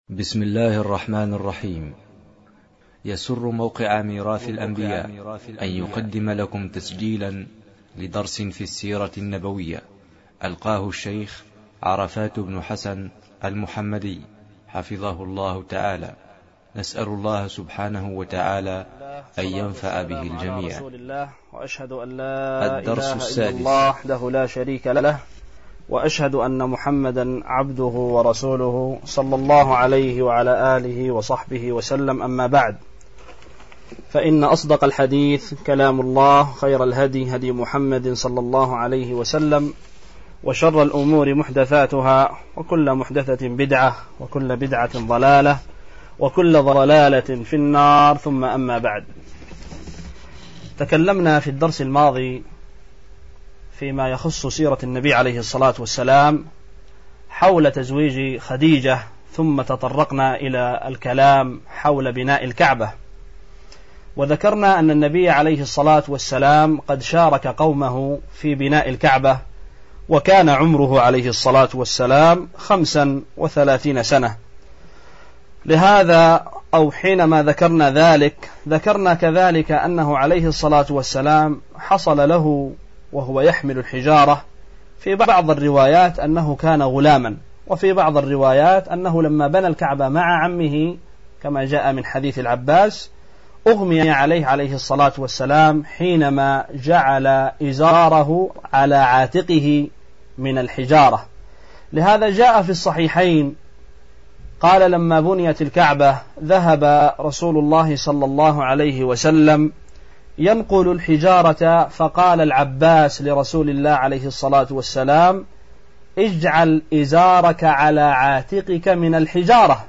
بسم الله الرحمن الرحيم. يسر موقع ميراث الأنبياء أن يقدم لكم تسجيلا لدرس في السيرة النبوية ألقاه الشيخ عرفات بن حسن المحمدي حفظه الله تعالى. نسأل الله سبحانه وتعالى أن ينفع به الجميع. وأشهد أن لا الدرس إله السادس. إلا الله وحده لا شريك له، وأشهد أن محمدا عبده ورسوله صلى الله عليه وعلى آله وصحبه وسلم. أما بعد، فإن أصدق الحديث كلام الله، خير الهدي هدي محمد صلى الله عليه وسلم، وشر الأمور محدثاتها، وكل محدثة بدعة، وكل بدعة ضلالة، وكل ضلالة في النار. ثم أما بعد، تكلمنا في الدرس الماضي فيما يخص سيرة النبي عليه الصلاة والسلام حول تزويج خديجة، ثم تطرقنا إلى الكلام حول بناء الكعبة، وذكرنا أن النبي عليه الصلاة والسلام قد شارك قومه في بناء الكعبة، وكان عمره عليه الصلاة والسلام 35 سنة. لهذا أو حينما ذكرنا ذلك ذكرنا كذلك أنه عليه الصلاة والسلام حصل له وهو يحمل الحجارة في بعض الروايات أنه كان غلاما، وفي بعض الروايات أنه لما بنى الكعبة مع عمه كما جاء من حديث العباس أغمي عليه الصلاة والسلام حينما جعل إزاره على عاتقه من الحجارة. لهذا جاء في الصحيحين قال لما بنيت الكعبة ذهب رسول الله صلى الله عليه وسلم ينقل الحجارة، فقال العباس لرسول الله عليه الصلاة والسلام: اجعل إزارك على عاتقك من الحجارة.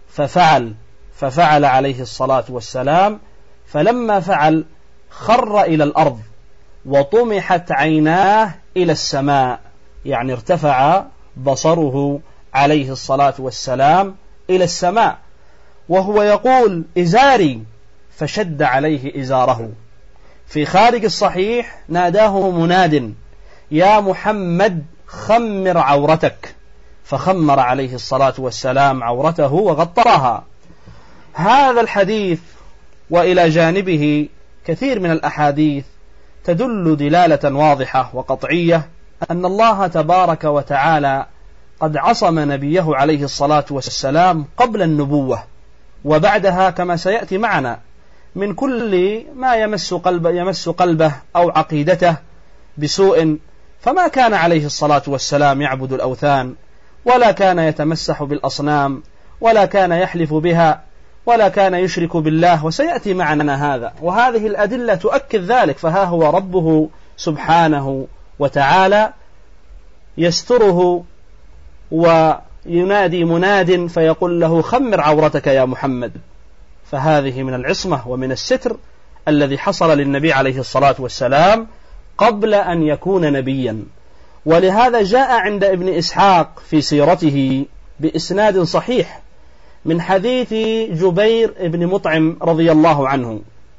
ففعل عليه الصلاة والسلام، فلما فعل خر إلى الأرض وطمحت عيناه إلى السماء، يعني ارتفع بصره عليه الصلاة والسلام إلى السماء وهو يقول: إزاري، فشد عليه إزاره. في خارج الصحيح ناداه مناد: يا محمد خمر عورتك، فخمر عليه الصلاة والسلام عورته وغطاها. هذا الحديث وإلى جانبه كثير من الأحاديث تدل دلالة واضحة وقطعية أن الله تبارك وتعالى قد عصم نبيه عليه الصلاة والسلام قبل النبوة وبعدها كما سيأتي معنا من كل ما يمس قلبه أو عقيدته بسوء، فما كان عليه الصلاة والسلام يعبد الأوثان، ولا كان يتمسح بالأصنام، ولا كان يحلف بها، ولا كان يشرك بالله، وسيأتي معنا هذا، وهذه الأدلة تؤكد ذلك. فها هو ربه سبحانه وتعالى يستره وينادي مناد فيقول له: خمر عورتك يا محمد. فهذه من العصمة ومن الستر الذي حصل للنبي عليه الصلاة والسلام قبل أن يكون نبيا. ولهذا جاء عند ابن إسحاق في سيرته بإسناد صحيح من حديث جبير بن مطعم رضي الله عنه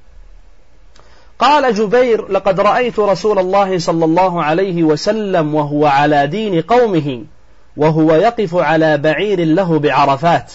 قال جبير: لقد رأيت رسول الله صلى الله عليه وسلم وهو على دين قومه وهو يقف على بعير له بعرفات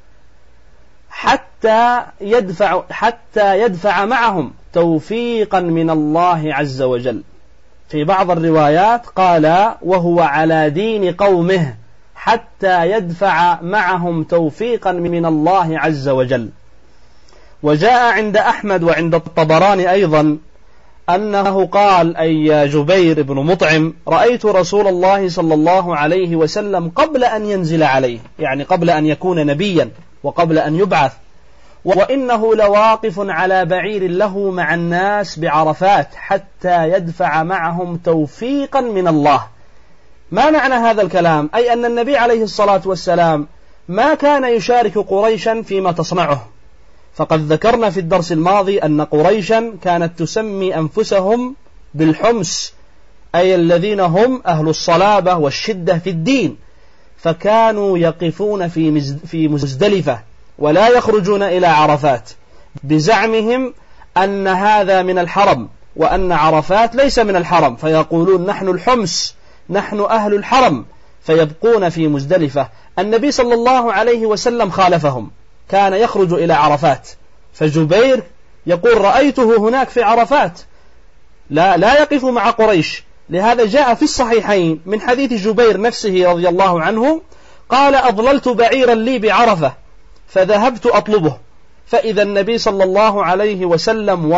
حتى يدفع معهم توفيقا من الله عز وجل. في بعض الروايات قال: وهو على دين قومه حتى يدفع معهم توفيقا من الله عز وجل. وجاء عند أحمد وعند الطبراني أيضا أنه قال: أي جبير بن مطعم رأيت رسول الله صلى الله عليه وسلم قبل أن ينزل عليه، يعني قبل أن يكون نبيا وقبل أن يبعث، وإنه لواقف على بعير له مع الناس بعرفات حتى يدفع معهم توفيقا من الله. ما معنى هذا الكلام؟ أي أن النبي عليه الصلاة والسلام ما كان يشارك قريشا فيما تصنعه. فقد ذكرنا في الدرس الماضي أن قريشا كانت تسمي أنفسهم بالحمس، أي الذين هم أهل الصلابة والشدة في الدين، فكانوا يقفون في مزدلفة ولا يخرجون إلى عرفات بزعمهم أن هذا من الحرم وأن عرفات ليس من الحرم، فيقولون: نحن الحمس، نحن أهل الحرم، فيبقون في مزدلفة. النبي صلى الله عليه وسلم خالفهم، كان يخرج إلى عرفات، فجبير يقول رأيته هناك في عرفات لا يقف مع قريش. لهذا جاء في الصحيحين من حديث جبير نفسه رضي الله عنه قال أضللت بعيرا لي بعرفة فذهبت أطلبه، فإذا النبي صلى الله عليه وسلم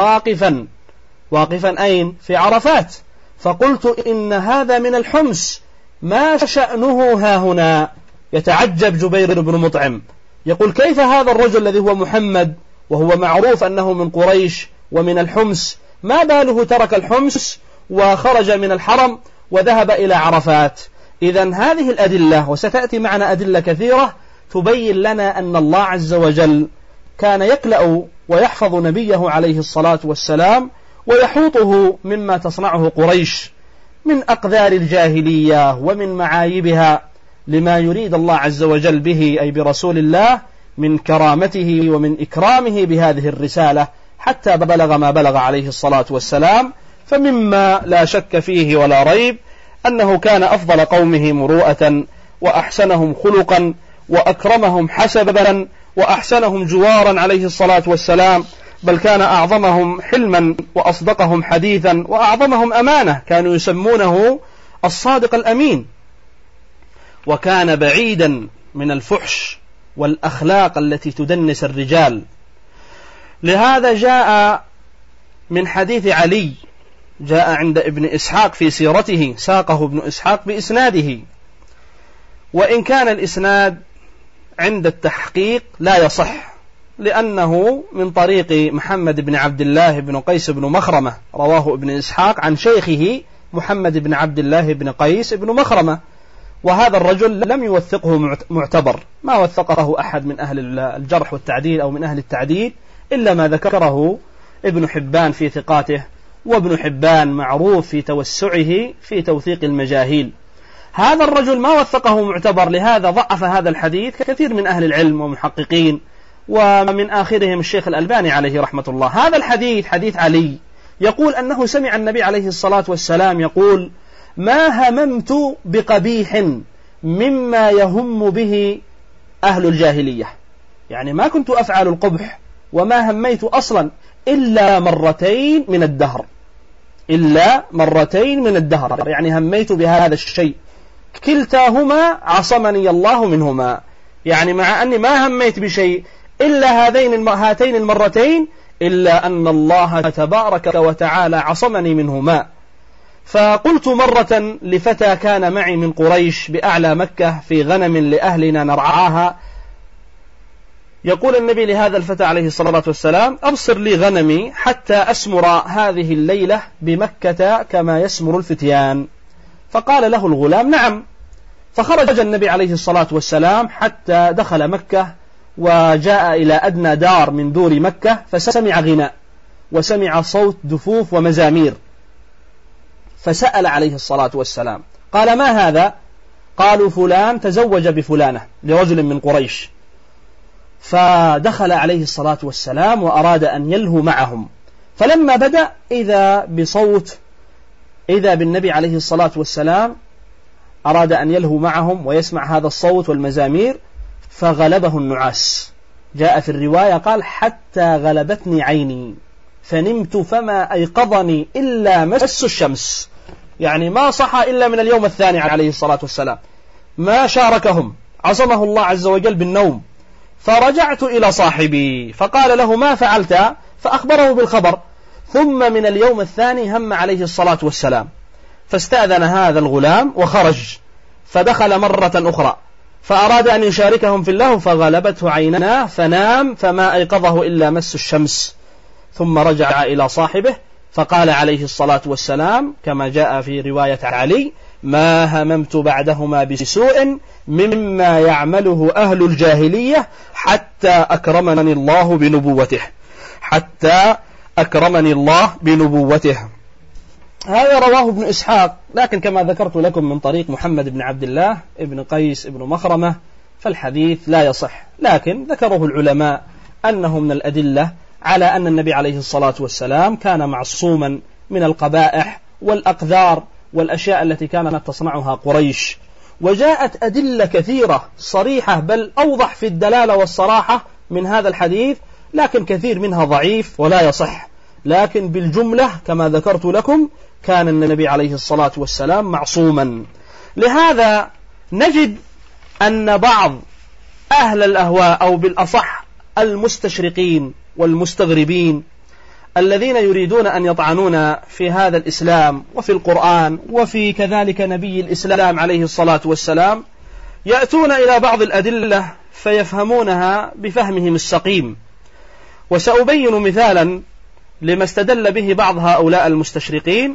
واقفا أين؟ في عرفات. فقلت إن هذا من الحمس، ما شأنه ها هنا؟ يتعجب جبير بن مطعم، يقول كيف هذا الرجل الذي هو محمد وهو معروف أنه من قريش ومن الحمس، ما باله ترك الحمس وخرج من الحرم وذهب إلى عرفات؟ إذن هذه الأدلة، وستأتي معنا أدلة كثيرة تبين لنا أن الله عز وجل كان يكلأ ويحفظ نبيه عليه الصلاة والسلام ويحوطه مما تصنعه قريش من أقدار الجاهلية ومن معايبها، لما يريد الله عز وجل به أي برسول الله من كرامته ومن إكرامه بهذه الرسالة حتى بلغ ما بلغ عليه الصلاة والسلام. فمما لا شك فيه ولا ريب أنه كان أفضل قومه مروءة وأحسنهم خلقا وأكرمهم حسبا وأحسنهم جوارا عليه الصلاة والسلام، بل كان أعظمهم حلما وأصدقهم حديثا وأعظمهم أمانة، كانوا يسمونه الصادق الأمين، وكان بعيدا من الفحش والأخلاق التي تدنس الرجال. لهذا جاء من حديث علي، جاء عند ابن إسحاق في سيرته، ساقه ابن إسحاق بإسناده، وإن كان الإسناد عند التحقيق لا يصح، لأنه من طريق محمد بن عبد الله بن قيس بن مخرمة، رواه ابن إسحاق عن شيخه محمد بن عبد الله بن قيس بن مخرمة، وهذا الرجل لم يوثقه معتبر، ما وثقه أحد من أهل الجرح والتعديل أو من أهل التعديل إلا ما ذكره ابن حبان في ثقاته، وابن حبان معروف في توسعه في توثيق المجاهيل. هذا الرجل ما وثقه معتبر، لهذا ضعف هذا الحديث كثير من أهل العلم ومحققين، ومن آخرهم الشيخ الألباني عليه رحمة الله. هذا الحديث حديث علي، يقول أنه سمع النبي عليه الصلاة والسلام يقول ما هممت بقبيح مما يهم به أهل الجاهلية، يعني ما كنت أفعل القبح وما هميت أصلا إلا مرتين من الدهر، يعني هميت بهذا الشيء كلتاهما عصمني الله منهما، يعني مع أني ما هميت بشيء إلا هاتين المرتين إلا أن الله تبارك وتعالى عصمني منهما. فقلت مرة لفتى كان معي من قريش بأعلى مكة في غنم لأهلنا نرعاها، يقول النبي لهذا الفتى عليه الصلاة والسلام أبصر لي غنمي حتى أسمر هذه الليلة بمكة كما يسمر الفتيان. فقال له الغلام نعم. فخرج النبي عليه الصلاة والسلام حتى دخل مكة وجاء إلى أدنى دار من دور مكة، فسمع غناء وسمع صوت دفوف ومزامير، فسأل عليه الصلاة والسلام قال ما هذا؟ قالوا فلان تزوج بفلانة لرجل من قريش. فدخل عليه الصلاة والسلام وأراد أن يلهو معهم، فلما بدأ إذا بالنبي عليه الصلاة والسلام أراد أن يلهو معهم ويسمع هذا الصوت والمزامير، فغلبه النعاس. جاء في الرواية قال حتى غلبتني عيني فنمت فما أيقظني إلا مس الشمس، يعني ما صحى إلا من اليوم الثاني عليه الصلاة والسلام، ما شاركهم، عصمه الله عز وجل بالنوم. فرجعت إلى صاحبي فقال له ما فعلت؟ فأخبره بالخبر. ثم من اليوم الثاني هم عليه الصلاة والسلام، فاستأذن هذا الغلام وخرج، فدخل مرة أخرى فأراد أن يشاركهم في اللهو، فغلبته عيناه فنام فما أيقظه إلا مس الشمس. ثم رجع إلى صاحبه فقال عليه الصلاة والسلام كما جاء في رواية علي ما هممت بعدهما بسوء مما يعمله أهل الجاهلية حتى أكرمني الله بنبوته. هذا رواه ابن إسحاق، لكن كما ذكرت لكم من طريق محمد بن عبد الله ابن قيس ابن مخرمة، فالحديث لا يصح، لكن ذكره العلماء أنه من الأدلة على أن النبي عليه الصلاة والسلام كان معصوما من القبائح والأقذار والأشياء التي كانت تصنعها قريش. وجاءت أدلة كثيرة صريحة بل أوضح في الدلالة والصراحة من هذا الحديث، لكن كثير منها ضعيف ولا يصح. لكن بالجملة كما ذكرت لكم كان النبي عليه الصلاة والسلام معصوما. لهذا نجد أن بعض أهل الأهواء أو بالأصح المستشرقين والمستغربين الذين يريدون أن يطعنون في هذا الإسلام وفي القرآن وفي كذلك نبي الإسلام عليه الصلاة والسلام يأتون إلى بعض الأدلة فيفهمونها بفهمهم السقيم. وسأبين مثالا لما استدل به بعض هؤلاء المستشرقين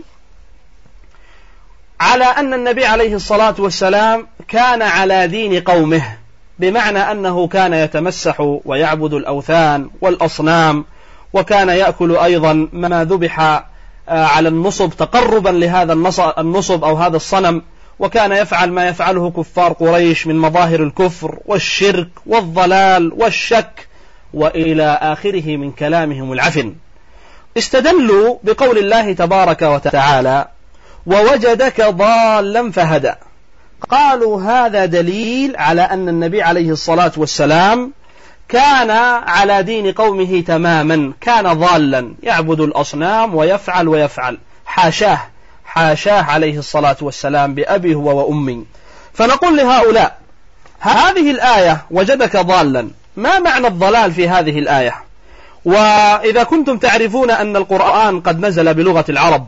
على أن النبي عليه الصلاة والسلام كان على دين قومه، بمعنى أنه كان يتمسح ويعبد الأوثان والأصنام، وكان يأكل أيضا ما ذبح على النصب تقربا لهذا النصب أو هذا الصنم، وكان يفعل ما يفعله كفار قريش من مظاهر الكفر والشرك والضلال والشك وإلى آخره من كلامهم العفن. استدلوا بقول الله تبارك وتعالى: ووجدك ضالا فهدى. قالوا هذا دليل على أن النبي عليه الصلاة والسلام كان على دين قومه تماما، كان ضالا يعبد الأصنام ويفعل. حاشاه عليه الصلاة والسلام بأبي هو وأمي. فنقول لهؤلاء: هذه الآية وجدك ضالا، ما معنى الضلال في هذه الآية؟ وإذا كنتم تعرفون أن القرآن قد نزل بلغة العرب،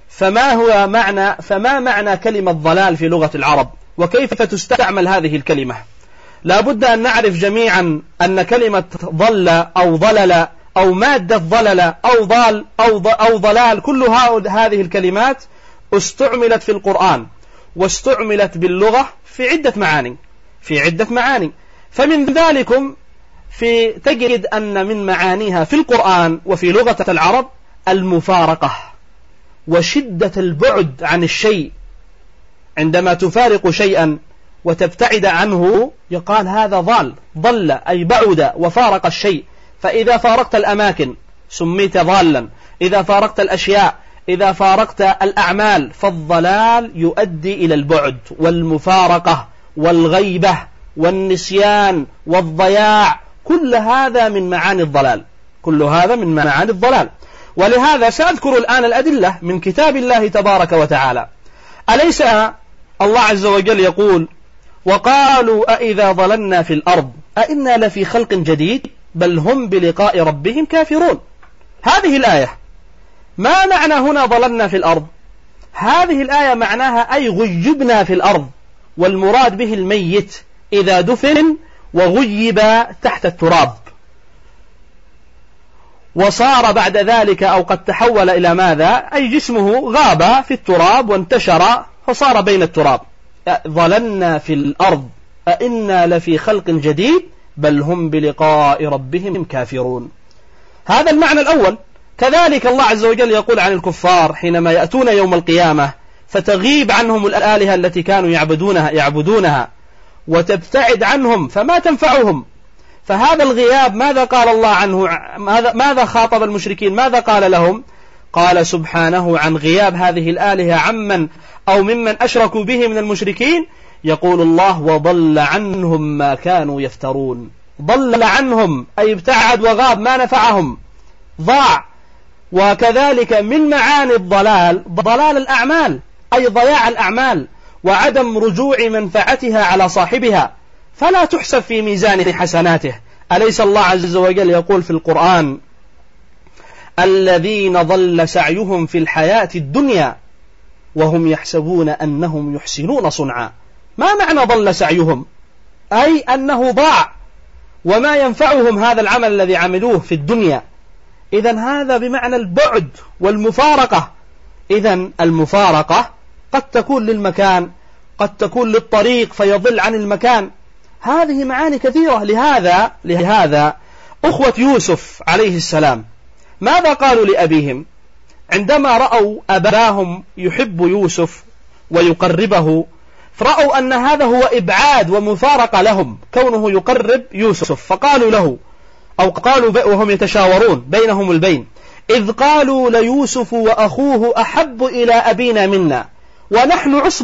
فما معنى كلمة ضلال في لغة العرب، وكيف تستعمل هذه الكلمة؟ لا بد أن نعرف جميعا أن كلمة ضل أو ضلل أو مادة ضلل أو ضال أو ضلال، كل هذه الكلمات استعملت في القرآن واستعملت باللغة في عدة معاني. فمن ذلكم تجد أن من معانيها في القرآن وفي لغة العرب المفارقة وشدة البعد عن الشيء. عندما تفارق شيئا وتبتعد عنه يقال هذا ضل أي بعد وفارق الشيء. فإذا فارقت الأماكن سميت ضالا، إذا فارقت الأشياء، إذا فارقت الأعمال، فالضلال يؤدي إلى البعد والمفارقة والغيبة والنسيان والضياع، كل هذا من معاني الضلال. ولهذا سأذكر الآن الأدلة من كتاب الله تبارك وتعالى. أليس الله عز وجل يقول: وقالوا أإذا ضللنا في الأرض أإنا لفي خلق جديد بل هم بلقاء ربهم كافرون. هذه الآية ما معنى هنا ضللنا في الأرض؟ هذه الآية معناها أي غيبنا في الأرض، والمراد به الميت إذا دفن وغيب تحت التراب وصار بعد ذلك أو قد تحول إلى ماذا؟ أي جسمه غاب في التراب وانتشر فصار بين التراب. ضللنا في الأرض أئنا لفي خلق جديد بل هم بلقاء ربهم كافرون. هذا المعنى الأول. كذلك الله عز وجل يقول عن الكفار حينما يأتون يوم القيامة فتغيب عنهم الآلهة التي كانوا يعبدونها وتبتعد عنهم فما تنفعهم. فهذا الغياب ماذا قال الله عنه؟ ماذا خاطب المشركين؟ ماذا قال لهم؟ قال سبحانه عن غياب هذه الآلهة عمن أو ممن أشركوا به من المشركين، يقول الله: وضل عنهم ما كانوا يفترون. ضل عنهم أي ابتعد وغاب، ما نفعهم، ضاع. وكذلك من معاني الضلال ضلال الأعمال، أي ضياع الأعمال وعدم رجوع منفعتها على صاحبها، فلا تحسب في ميزان حسناته. أليس الله عز وجل يقول في القرآن: الذين ضل سعيهم في الحياة الدنيا وهم يحسبون أنهم يحسنون صنعا. ما معنى ضل سعيهم؟ أي أنه ضاع وما ينفعهم هذا العمل الذي عملوه في الدنيا. إذن هذا بمعنى البعد والمفارقة. إذن المفارقة قد تكون للمكان، قد تكون للطريق فيضل عن المكان. هذه معاني كثيرة. لهذا أخوة يوسف عليه السلام ماذا قالوا لأبيهم عندما رأوا أباهم يحب يوسف ويقربه؟ فرأوا أن هذا هو إبعاد ومفارقة لهم كونه يقرب يوسف، فقالوا له أو قالوا وهم يتشاورون بينهم البين: إذ قالوا ليوسف وأخوه أحب إلى أبينا منا ونحن عصبة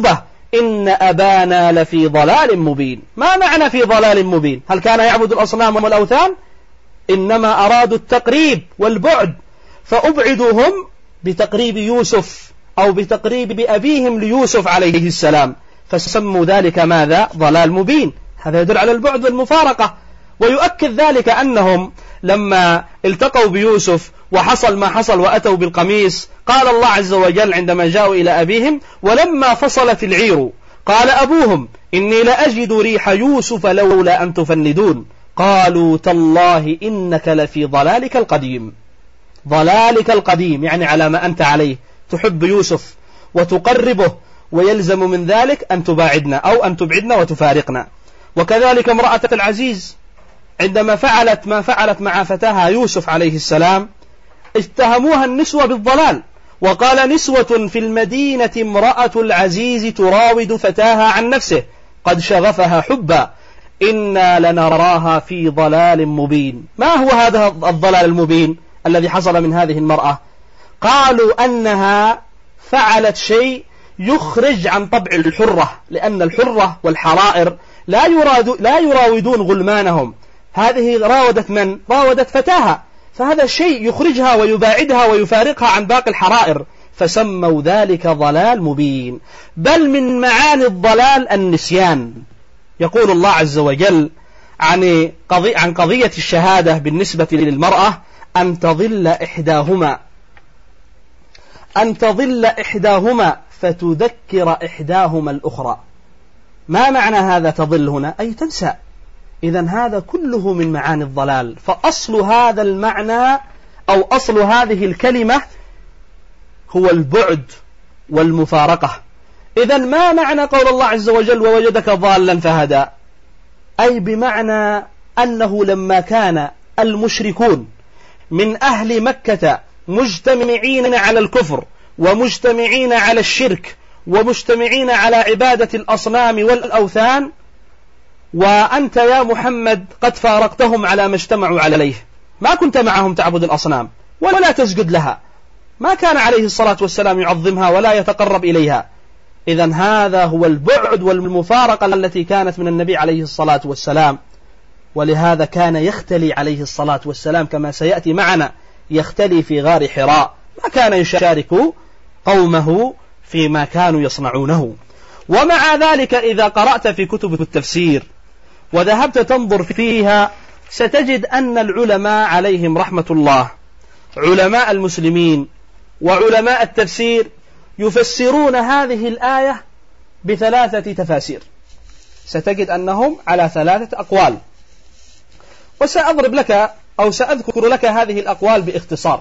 إن أبانا لفي ضلال مبين. ما معنى في ضلال مبين؟ هل كان يعبد الأصنام والأوثان؟ إنما أرادوا التقريب والبعد، فأبعدوهم بتقريب يوسف أو بتقريب أبيهم ليوسف عليه السلام، فسموا ذلك ماذا؟ ضلال مبين. هذا يدل على البعد والمفارقة. ويؤكد ذلك أنهم لما التقوا بيوسف وحصل ما حصل وأتوا بالقميص، قال الله عز وجل عندما جاءوا إلى أبيهم: ولما فصلت العير قال أبوهم إني لأجد ريح يوسف لولا أن تفندون قالوا تالله إنك لفي ضلالك القديم. ضلالك القديم يعني على ما أنت عليه، تحب يوسف وتقربه، ويلزم من ذلك أن تباعدنا أو أن تبعدنا وتفارقنا. وكذلك امرأة العزيز عندما فعلت ما فعلت مع فتاها يوسف عليه السلام، اتهموها النسوة بالضلال، وقال: نسوة في المدينة امرأة العزيز تراود فتاها عن نفسه قد شغفها حبا إنا لنراها في ضلال مبين. ما هو هذا الضلال المبين الذي حصل من هذه المرأة؟ قالوا أنها فعلت شيء يخرج عن طبع الحرة، لأن الحرة والحرائر لا يراودون غلمانهم. هذه راودت من؟ راودت فتاها، فهذا شيء يخرجها ويباعدها ويفارقها عن باقي الحرائر، فسموا ذلك ضلال مبين. بل من معاني الضلال النسيان. يقول الله عز وجل عن قضية الشهادة بالنسبة للمرأة: أن تضل إحداهما فتذكر إحداهما الأخرى. ما معنى هذا تضل هنا؟ أي تنسى. إذن هذا كله من معاني الضلال. فأصل هذا المعنى أو أصل هذه الكلمة هو البعد والمفارقة. إذن ما معنى قول الله عز وجل: ووجدك ضالا فهدى؟ أي بمعنى أنه لما كان المشركون من أهل مكة مجتمعين على الكفر ومجتمعين على الشرك ومجتمعين على عبادة الأصنام والأوثان، وأنت يا محمد قد فارقتهم على ما اجتمعوا عليه، ما كنت معهم تعبد الأصنام ولا تسجد لها، ما كان عليه الصلاة والسلام يعظمها ولا يتقرب إليها. إذن هذا هو البعد والمفارقة التي كانت من النبي عليه الصلاة والسلام. ولهذا كان يختلي عليه الصلاة والسلام كما سيأتي معنا، يختلي في غار حراء، ما كان يشارك قومه فيما كانوا يصنعونه. ومع ذلك إذا قرأت في كتب التفسير وذهبت تنظر فيها ستجد أن العلماء عليهم رحمة الله، علماء المسلمين وعلماء التفسير، يفسرون هذه الآية بثلاثة تفاسير. ستجد أنهم على ثلاثة أقوال، وسأضرب لك أو سأذكر لك هذه الأقوال باختصار.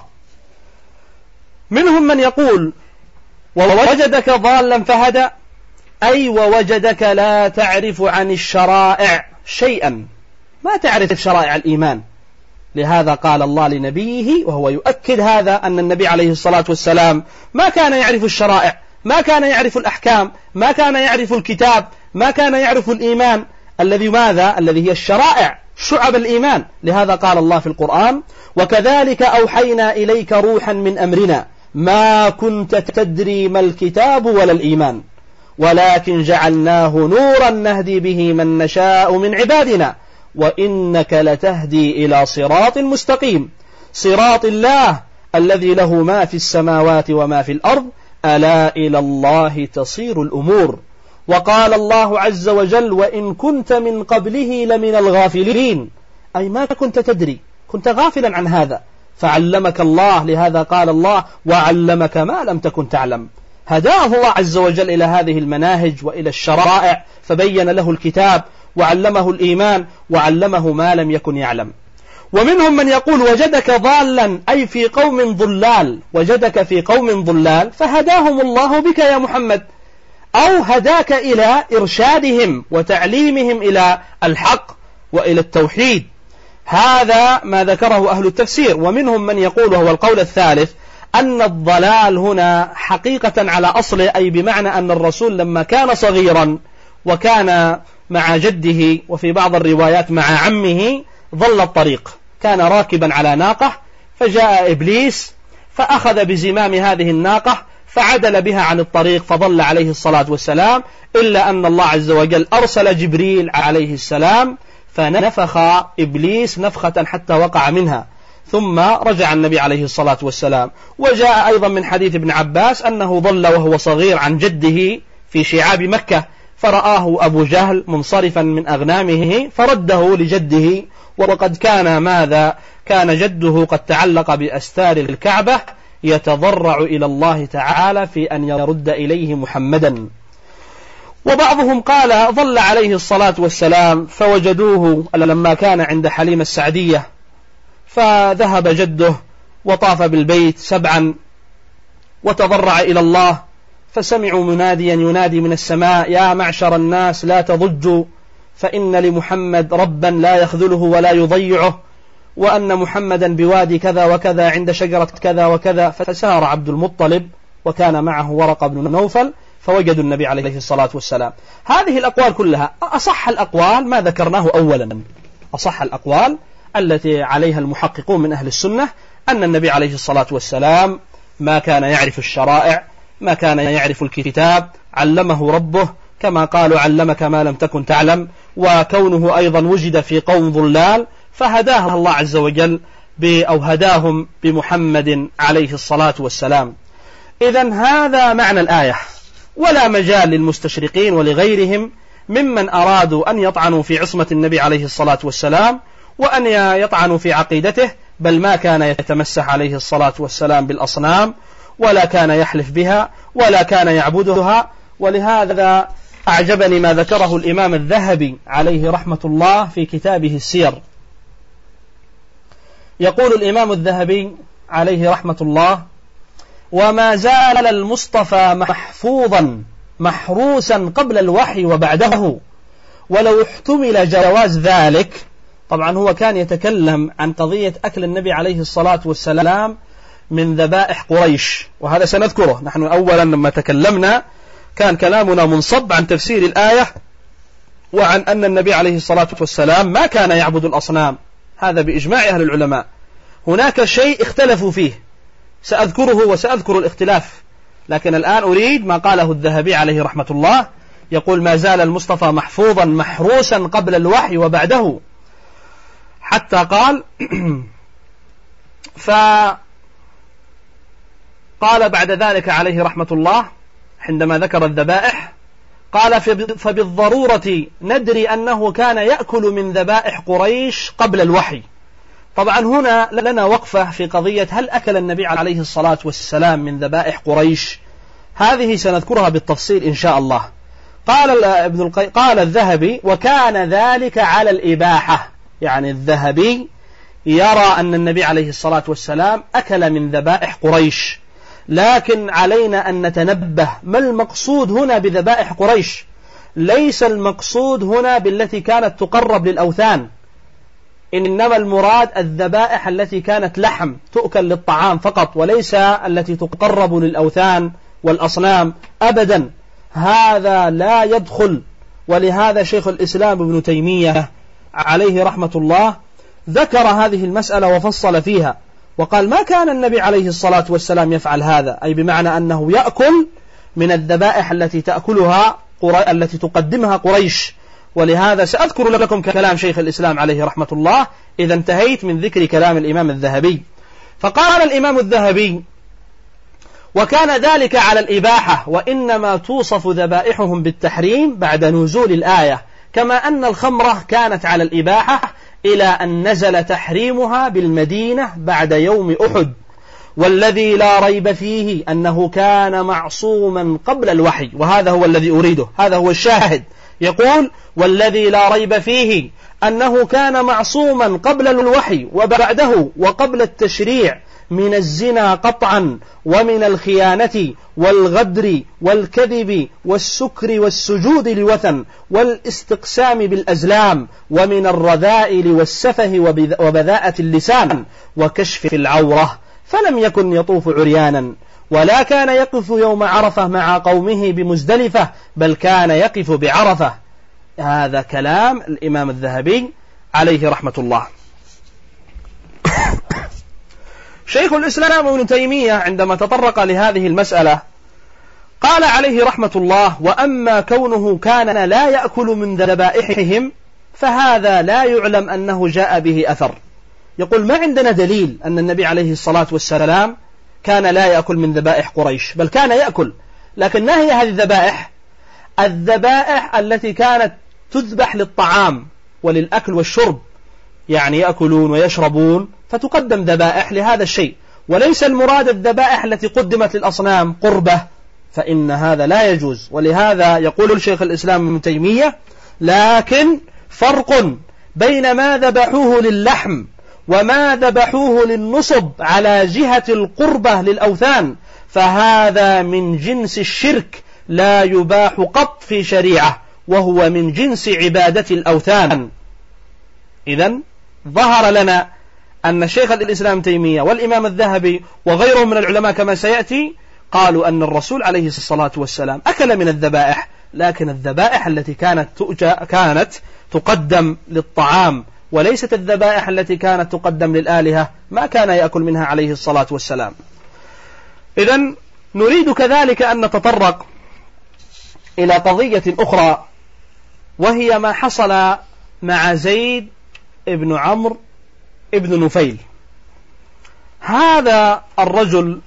منهم من يقول: ووجدك ضالا فهدى، أي ووجدك لا تعرف عن الشرائع شيئا، ما تعرف شرائع الإيمان. لهذا قال الله لنبيه وهو يؤكد هذا أن النبي عليه الصلاة والسلام ما كان يعرف الشرائع، ما كان يعرف الأحكام، ما كان يعرف الكتاب، ما كان يعرف الإيمان الذي ماذا؟ الذي هي الشرائع، شعب الإيمان. لهذا قال الله في القرآن: وكذلك أوحينا إليك روحا من أمرنا ما كنت تدري ما الكتاب ولا الإيمان ولكن جعلناه نورا نهدي به من نشاء من عبادنا وإنك لتهدي إلى صراط مستقيم صراط الله الذي له ما في السماوات وما في الأرض ألا إلى الله تصير الأمور. وقال الله عز وجل: وإن كنت من قبله لمن الغافلين، أي ما كنت تدري، كنت غافلا عن هذا فعلمك الله. لهذا قال الله: وعلمك ما لم تكن تعلم. هداه الله عز وجل إلى هذه المناهج وإلى الشرائع، فبين له الكتاب وعلمه الإيمان وعلمه ما لم يكن يعلم. ومنهم من يقول: وجدك ضالا أي في قوم ضلال، وجدك في قوم ضلال فهداهم الله بك يا محمد، أو هداك إلى إرشادهم وتعليمهم إلى الحق وإلى التوحيد. هذا ما ذكره أهل التفسير. ومنهم من يقول، وهو القول الثالث، أن الضلال هنا حقيقة على أصله، أي بمعنى أن الرسول لما كان صغيرا وكان مع جده وفي بعض الروايات مع عمه ضل الطريق، كان راكبا على ناقة فجاء إبليس فأخذ بزمام هذه الناقة فعدل بها عن الطريق فضل عليه الصلاة والسلام، إلا أن الله عز وجل أرسل جبريل عليه السلام فنفخ إبليس نفخة حتى وقع منها، ثم رجع النبي عليه الصلاة والسلام. وجاء أيضا من حديث ابن عباس أنه ضل وهو صغير عن جده في شعاب مكة، فرآه أبو جهل منصرفا من أغنامه فرده لجده، وقد كان جده قد تعلق بأستار الكعبة يتضرع إلى الله تعالى في أن يرد إليه محمدا. وبعضهم قال ظل عليه الصلاة والسلام فوجدوه لما كان عند حليمة السعدية، فذهب جده وطاف بالبيت 7 وتضرع إلى الله، فسمعوا مناديا ينادي من السماء: يا معشر الناس لا تضجوا، فإن لمحمد ربا لا يخذله ولا يضيعه، وأن محمدا بوادي كذا وكذا عند شجرة كذا وكذا. فسار عبد المطلب وكان معه ورقة بن نوفل فوجدوا النبي عليه الصلاة والسلام. هذه الأقوال كلها أصح الأقوال ما ذكرناه أولا، أصح الأقوال التي عليها المحققون من أهل السنة أن النبي عليه الصلاة والسلام ما كان يعرف الشرائع، ما كان يعرف الكتاب، علمه ربه كما قالوا علمك ما لم تكن تعلم، وكونه أيضا وجد في قوم ضلال فهداه الله عز وجل أو هداهم بمحمد عليه الصلاة والسلام. إذن هذا معنى الآية، ولا مجال للمستشرقين ولغيرهم ممن أرادوا أن يطعنوا في عصمة النبي عليه الصلاة والسلام وأن يطعنوا في عقيدته، بل ما كان يتمسح عليه الصلاة والسلام بالأصنام، ولا كان يحلف بها، ولا كان يعبدها. ولهذا أعجبني ما ذكره الإمام الذهبي عليه رحمة الله في كتابه السير. يقول الإمام الذهبي عليه رحمة الله: وما زال المصطفى محفوظا محروسا قبل الوحي وبعده، ولو احتمل جواز ذلك. طبعا هو كان يتكلم عن قضية أكل النبي عليه الصلاة والسلام من ذبائح قريش، وهذا سنذكره. نحن أولا لما تكلمنا كان كلامنا منصب عن تفسير الآية وعن أن النبي عليه الصلاة والسلام ما كان يعبد الأصنام، هذا بإجماع أهل العلماء. هناك شيء اختلفوا فيه سأذكره وسأذكر الاختلاف، لكن الآن أريد ما قاله الذهبي عليه رحمة الله. يقول: ما زال المصطفى محفوظا محروسا قبل الوحي وبعده، حتى قال فقال بعد ذلك عليه رحمة الله عندما ذكر الذبائح قال: فبالضرورة ندري أنه كان يأكل من ذبائح قريش قبل الوحي. طبعا هنا لنا وقفة في قضية هل أكل النبي عليه الصلاة والسلام من ذبائح قريش، هذه سنذكرها بالتفصيل إن شاء الله. قال الذهبي: وكان ذلك على الإباحة، يعني الذهبي يرى أن النبي عليه الصلاة والسلام أكل من ذبائح قريش، لكن علينا أن نتنبه ما المقصود هنا بذبائح قريش. ليس المقصود هنا بالتي كانت تقرب للأوثان، إنما المراد الذبائح التي كانت لحم تؤكل للطعام فقط، وليس التي تقرب للأوثان والأصنام أبدا، هذا لا يدخل. ولهذا شيخ الإسلام ابن تيمية عليه رحمة الله ذكر هذه المسألة وفصل فيها وقال: ما كان النبي عليه الصلاة والسلام يفعل هذا، أي بمعنى أنه يأكل من الذبائح التي التي تقدمها قريش. ولهذا سأذكر لكم كلام شيخ الإسلام عليه رحمة الله إذا انتهيت من ذكر كلام الإمام الذهبي. فقال الإمام الذهبي: وكان ذلك على الإباحة، وإنما توصف ذبائحهم بالتحريم بعد نزول الآية، كما أن الخمرة كانت على الإباحة إلى أن نزل تحريمها بالمدينة بعد يوم أحد، والذي لا ريب فيه أنه كان معصوما قبل الوحي. وهذا هو الذي أريده، هذا هو الشاهد. يقول: والذي لا ريب فيه أنه كان معصوما قبل الوحي وبعده وقبل التشريع من الزنا قطعا، ومن الخيانة والغدر والكذب والسكر والسجود لوثن والاستقسام بالأزلام، ومن الرذائل والسفه وبذاءة اللسان وكشف العورة، فلم يكن يطوف عريانا، ولا كان يقف يوم عرفة مع قومه بمزدلفة، بل كان يقف بعرفة. هذا كلام الإمام الذهبي عليه رحمة الله. شيخ الإسلام ابن تيمية عندما تطرق لهذه المسألة قال عليه رحمة الله: وأما كونه كان لا يأكل من ذبائحهم فهذا لا يعلم أنه جاء به أثر. يقول: ما عندنا دليل أن النبي عليه الصلاة والسلام كان لا يأكل من ذبائح قريش، بل كان يأكل. لكن ما هي هذه الذبائح؟ الذبائح التي كانت تذبح للطعام وللأكل والشرب، يعني يأكلون ويشربون فتقدم ذبائح لهذا الشيء، وليس المراد الذبائح التي قدمت للأصنام قربة، فإن هذا لا يجوز. ولهذا يقول الشيخ الإسلام ابن تيمية: لكن فرق بين ما ذبحوه للحم وما ذبحوه للنصب على جهة القربة للأوثان، فهذا من جنس الشرك لا يباح قط في شريعة، وهو من جنس عبادة الأوثان. إذن ظهر لنا أن شيخ الإسلام تيمية والإمام الذهبي وغيرهم من العلماء كما سيأتي قالوا أن الرسول عليه الصلاة والسلام أكل من الذبائح، لكن الذبائح التي كانت تقدم للطعام، وليست الذبائح التي كانت تقدم للآلهة، ما كان يأكل منها عليه الصلاة والسلام. إذن نريد كذلك أن نتطرق إلى قضية أخرى، وهي ما حصل مع زيد ابن عمرو ابن نفيل. هذا الرجل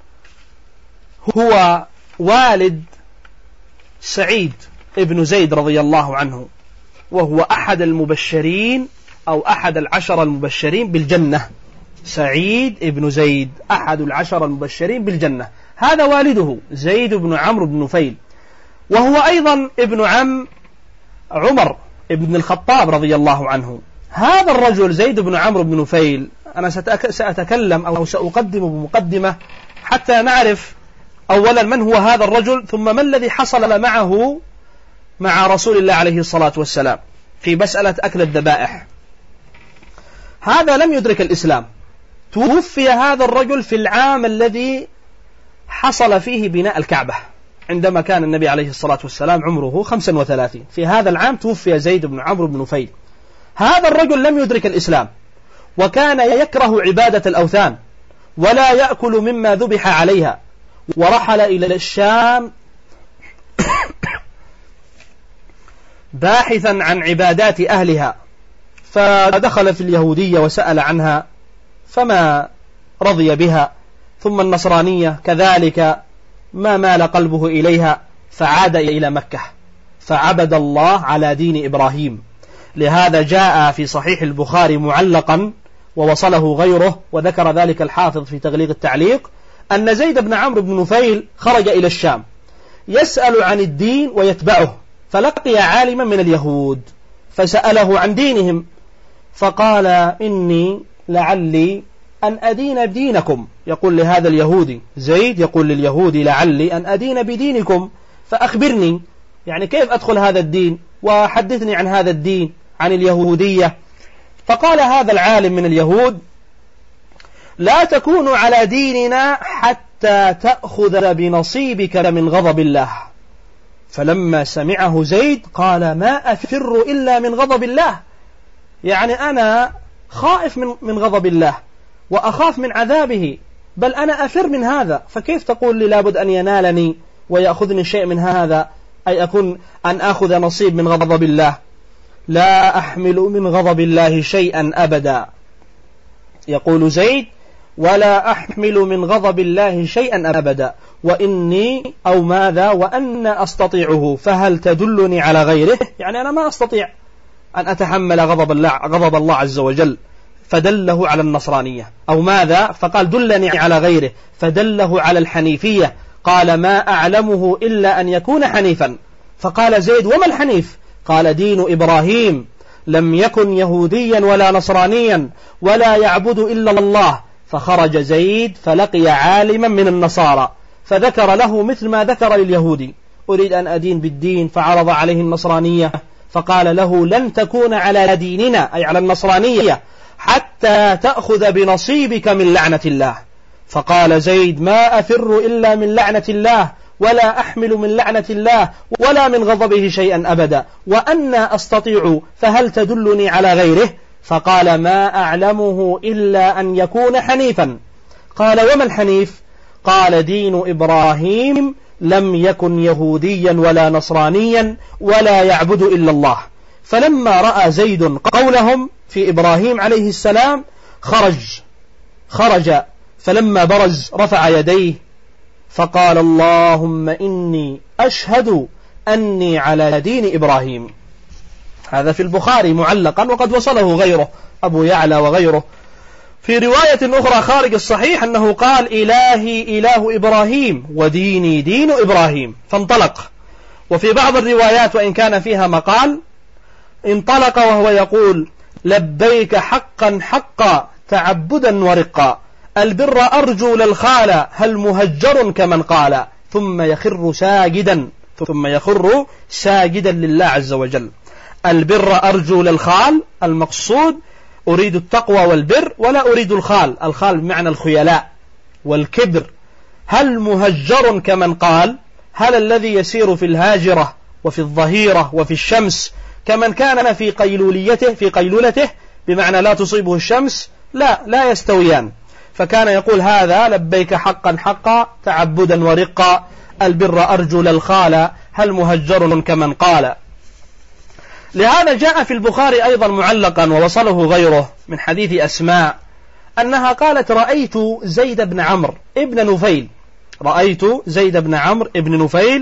هو والد سعيد ابن زيد رضي الله عنه، وهو أحد المبشرين أو أحد العشر المبشرين بالجنة. سعيد ابن زيد أحد العشر المبشرين بالجنة، هذا والده زيد بن عمرو بن نفيل، وهو أيضا ابن عم عمر ابن الخطاب رضي الله عنه. هذا الرجل زيد بن عمرو بن نفيل أنا سأتكلم أو سأقدم بمقدمة حتى نعرف أولا من هو هذا الرجل، ثم ما الذي حصل معه مع رسول الله عليه الصلاة والسلام في مسألة أكل الذبائح. هذا لم يدرك الإسلام، توفي هذا الرجل في العام الذي حصل فيه بناء الكعبة، عندما كان النبي عليه الصلاة والسلام عمره 35. في هذا العام توفي زيد بن عمرو بن نفيل. هذا الرجل لم يدرك الإسلام، وكان يكره عبادة الأوثان ولا يأكل مما ذبح عليها، ورحل إلى الشام باحثا عن عبادات أهلها، فدخل في اليهودية وسأل عنها فما رضي بها، ثم النصرانية كذلك ما مال قلبه إليها، فعاد إلى مكة فعبد الله على دين إبراهيم. لهذا جاء في صحيح البخاري معلقا ووصله غيره، وذكر ذلك الحافظ في تغليق التعليق، أن زيد بن عمرو بن نفيل خرج إلى الشام يسأل عن الدين ويتبعه، فلقي عالما من اليهود فسأله عن دينهم، فقال: إني لعلي أن أدين بدينكم. يقول لهذا اليهودي، زيد يقول لليهودي: لعلي أن أدين بدينكم فأخبرني، يعني كيف أدخل هذا الدين وحدثني عن هذا الدين، عن اليهودية. فقال هذا العالم من اليهود: لا تكون على ديننا حتى تأخذ بنصيبك من غضب الله. فلما سمعه زيد قال: ما أفر إلا من غضب الله، يعني أنا خائف من غضب الله وأخاف من عذابه، بل أنا أفر من هذا، فكيف تقول لي لابد أن ينالني ويأخذني شيء من هذا، أي أكون أن أخذ نصيب من غضب الله؟ لا أحمل من غضب الله شيئا أبدا. يقول زيد: ولا أحمل من غضب الله شيئا أبدا، وإني أو ماذا وأنا أستطيعه، فهل تدلني على غيره؟ يعني أنا ما أستطيع أن أتحمل غضب الله عز وجل، فدله على النصرانية. أو ماذا؟ فقال: دلني على غيره، فدله على الحنيفية. قال: ما أعلمه إلا أن يكون حنيفا. فقال زيد: وما الحنيف؟ قال: دين إبراهيم، لم يكن يهوديا ولا نصرانيا ولا يعبد إلا الله. فخرج زيد فلقي عالما من النصارى فذكر له مثل ما ذكر لليهودي: أريد أن أدين بالدين، فعرض عليه النصرانية، فقال له: لن تكون على ديننا، أي على النصرانية، حتى تأخذ بنصيبك من لعنة الله. فقال زيد: ما أفر إلا من لعنة الله، ولا أحمل من لعنة الله ولا من غضبه شيئا أبدا، وأنا أستطيع، فهل تدلني على غيره؟ فقال: ما أعلمه إلا أن يكون حنيفا. قال: وما الحنيف؟ قال: دين إبراهيم، لم يكن يهوديا ولا نصرانيا ولا يعبد إلا الله. فلما رأى زيد قولهم في إبراهيم عليه السلام خرج فلما برز رفع يديه فقال اللهم إني أشهد أني على دين إبراهيم. هذا في البخاري معلقا، وقد وصله غيره أبو يعلى وغيره. في رواية أخرى خارج الصحيح أنه قال إلهي إله إبراهيم وديني دين إبراهيم، فانطلق. وفي بعض الروايات وإن كان فيها مقال انطلق وهو يقول لبيك حقا حقا تعبدا ورقا، البر أرجو للخال هل مهجر كمن قال، ثم يخر ساجدا لله عز وجل. البر أرجو للخال، المقصود أريد التقوى والبر ولا أريد الخال بمعنى الخيلاء والكبر. هل مهجر كمن قال، هل الذي يسير في الهاجرة وفي الظهيرة وفي الشمس كمن كان في قيلولته بمعنى لا تصيبه الشمس، لا يستويان. فكان يقول هذا لبيك حقا حقا تعبدا ورقا، البر أرجو للخال هل مهجر كمن قال. لهذا جاء في البخاري أيضا معلقا ووصله غيره من حديث أسماء أنها قالت رأيت زيد بن عمرو ابن نفيل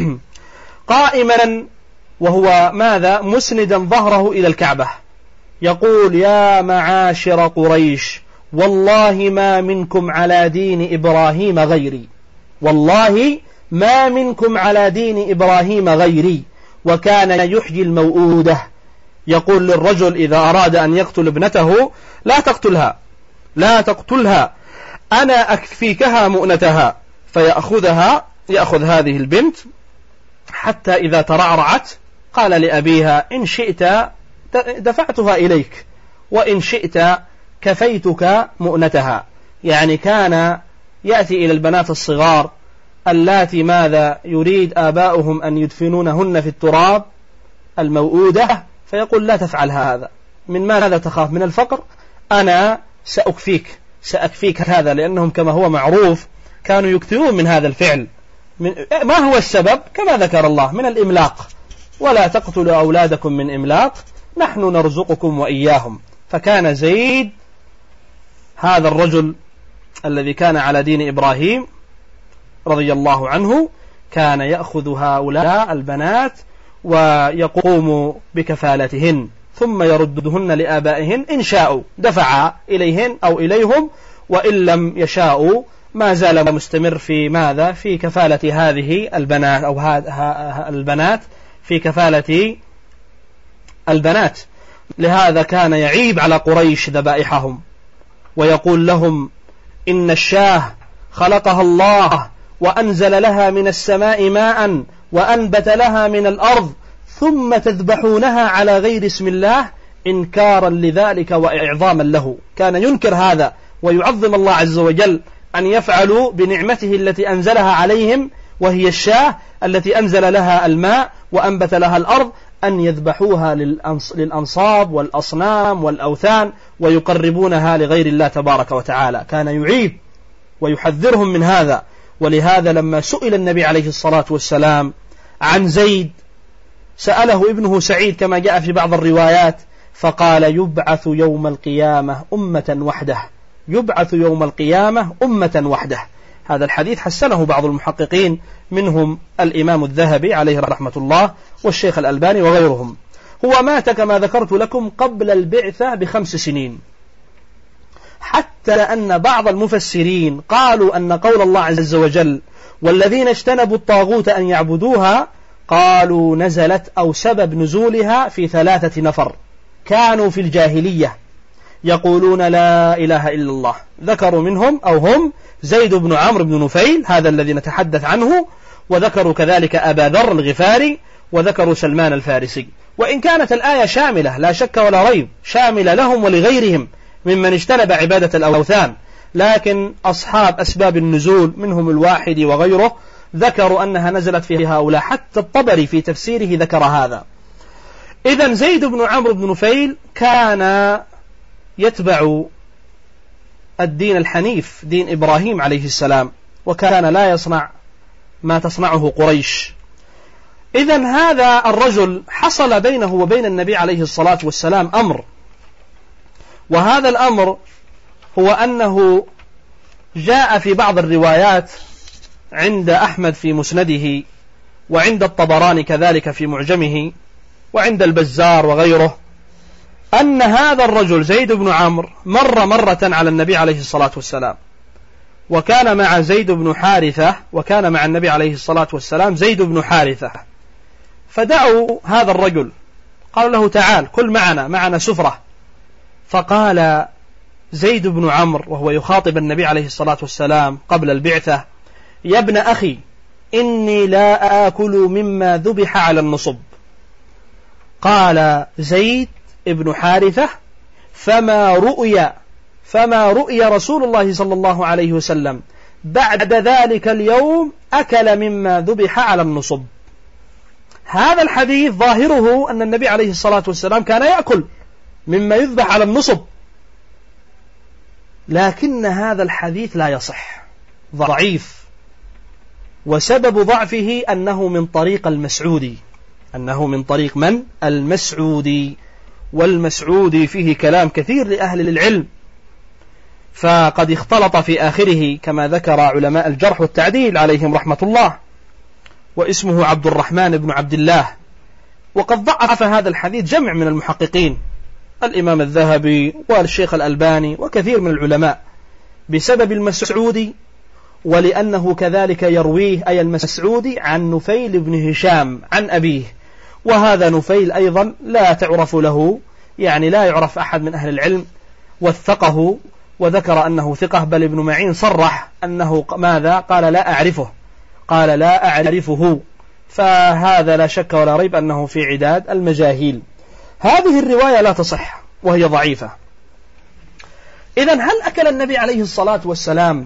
قائما وهو ماذا مسندا ظهره إلى الكعبة يقول يا معاشر قريش والله ما منكم على دين إبراهيم غيري، والله ما منكم على دين إبراهيم غيري. وكان يحيي الموؤودة، يقول للرجل إذا أراد أن يقتل ابنته لا تقتلها أنا أكفيكها مؤنتها، يأخذ هذه البنت حتى إذا ترعرعت قال لأبيها إن شئت دفعتها إليك وإن شئت كفيتك مؤنتها. يعني كان يأتي إلى البنات الصغار اللاتي ماذا يريد آباؤهم أن يدفنونهن في التراب الموؤودة، فيقول لا تفعل هذا. من ماذا تخاف؟ من الفقر؟ أنا سأكفيك هذا، لأنهم كما هو معروف كانوا يكثرون من هذا الفعل. ما هو السبب؟ كما ذكر الله من الإملاق، ولا تقتلوا أولادكم من إملاق نحن نرزقكم وإياهم. فكان زيد هذا الرجل الذي كان على دين إبراهيم رضي الله عنه كان يأخذ هؤلاء البنات ويقوم بكفالتهن ثم يردهن لآبائهن، إن شاءوا دفع إليهن أو إليهم، وإن لم يشاءوا ما زال مستمر في ماذا؟ في كفالة هذه البنات أو البنات في كفالة البنات. لهذا كان يعيب على قريش ذبائحهم ويقول لهم إن الشاه خلقها الله وأنزل لها من السماء ماء وأنبت لها من الأرض ثم تذبحونها على غير اسم الله إنكارا لذلك وإعظاما له. كان ينكر هذا ويعظم الله عز وجل أن يفعلوا بنعمته التي أنزلها عليهم، وهي الشاه التي أنزل لها الماء وأنبت لها الأرض، أن يذبحوها للأنصاب والأصنام والأوثان ويقربونها لغير الله تبارك وتعالى. كان يعيب ويحذرهم من هذا. ولهذا لما سئل النبي عليه الصلاة والسلام عن زيد سأله ابنه سعيد كما جاء في بعض الروايات فقال يبعث يوم القيامة أمة وحده. هذا الحديث حسنه بعض المحققين منهم الإمام الذهبي عليه رحمة الله والشيخ الألباني وغيرهم. هو مات كما ذكرت لكم قبل البعثة ب5 سنين، حتى أن بعض المفسرين قالوا أن قول الله عز وجل والذين اجتنبوا الطاغوت أن يعبدوها قالوا نزلت أو سبب نزولها في 3 نفر كانوا في الجاهلية يقولون لا إله إلا الله. ذكروا منهم أو هم زيد بن عمرو بن نفيل هذا الذي نتحدث عنه، وذكروا كذلك أبا ذر الغفاري، وذكروا سلمان الفارسي. وإن كانت الآية شاملة لا شك ولا ريب، شاملة لهم ولغيرهم ممن اجتنب عبادة الأوثان، لكن أصحاب أسباب النزول منهم الواحدي وغيره ذكروا أنها نزلت في هؤلاء. حتى الطبري في تفسيره ذكر هذا. إذن زيد بن عمرو بن نفيل كان يتبع الدين الحنيف دين إبراهيم عليه السلام، وكان لا يصنع ما تصنعه قريش. إذن هذا الرجل حصل بينه وبين النبي عليه الصلاة والسلام أمر، وهذا الأمر هو أنه جاء في بعض الروايات عند أحمد في مسنده، وعند الطبراني كذلك في معجمه، وعند البزار وغيره، أن هذا الرجل زيد بن عمرو مر مرة على النبي عليه الصلاة والسلام، وكان مع زيد بن حارثة، وكان مع النبي عليه الصلاة والسلام زيد بن حارثة، فدعوا هذا الرجل قالوا له تعال كل معنا سفرة. فقال زيد بن عمرو وهو يخاطب النبي عليه الصلاة والسلام قبل البعثة: يا ابن أخي إني لا آكل مما ذبح على النصب. قال زيد ابن حارثة: فما رؤي رسول الله صلى الله عليه وسلم بعد ذلك اليوم أكل مما ذبح على النصب. هذا الحديث ظاهره أن النبي عليه الصلاة والسلام كان يأكل مما يذبح على النصب، لكن هذا الحديث لا يصح، ضعيف، وسبب ضعفه أنه من طريق المسعودي، أنه من طريق من؟ المسعودي، والمسعودي فيه كلام كثير لأهل العلم، فقد اختلط في آخره كما ذكر علماء الجرح والتعديل عليهم رحمة الله، واسمه عبد الرحمن بن عبد الله. وقد ضعف هذا الحديث جمع من المحققين، الإمام الذهبي والشيخ الألباني وكثير من العلماء، بسبب المسعودي، ولأنه كذلك يرويه أي المسعودي عن نفيل بن هشام عن أبيه، وهذا نفيل أيضا لا تعرف له، يعني لا يعرف أحد من أهل العلم وثقه وذكر أنه ثقة، بل ابن معين صرح أنه ماذا؟ قال لا أعرفه، فهذا لا شك ولا ريب أنه في عداد المجاهيل. هذه الرواية لا تصح وهي ضعيفة. إذن هل أكل النبي عليه الصلاة والسلام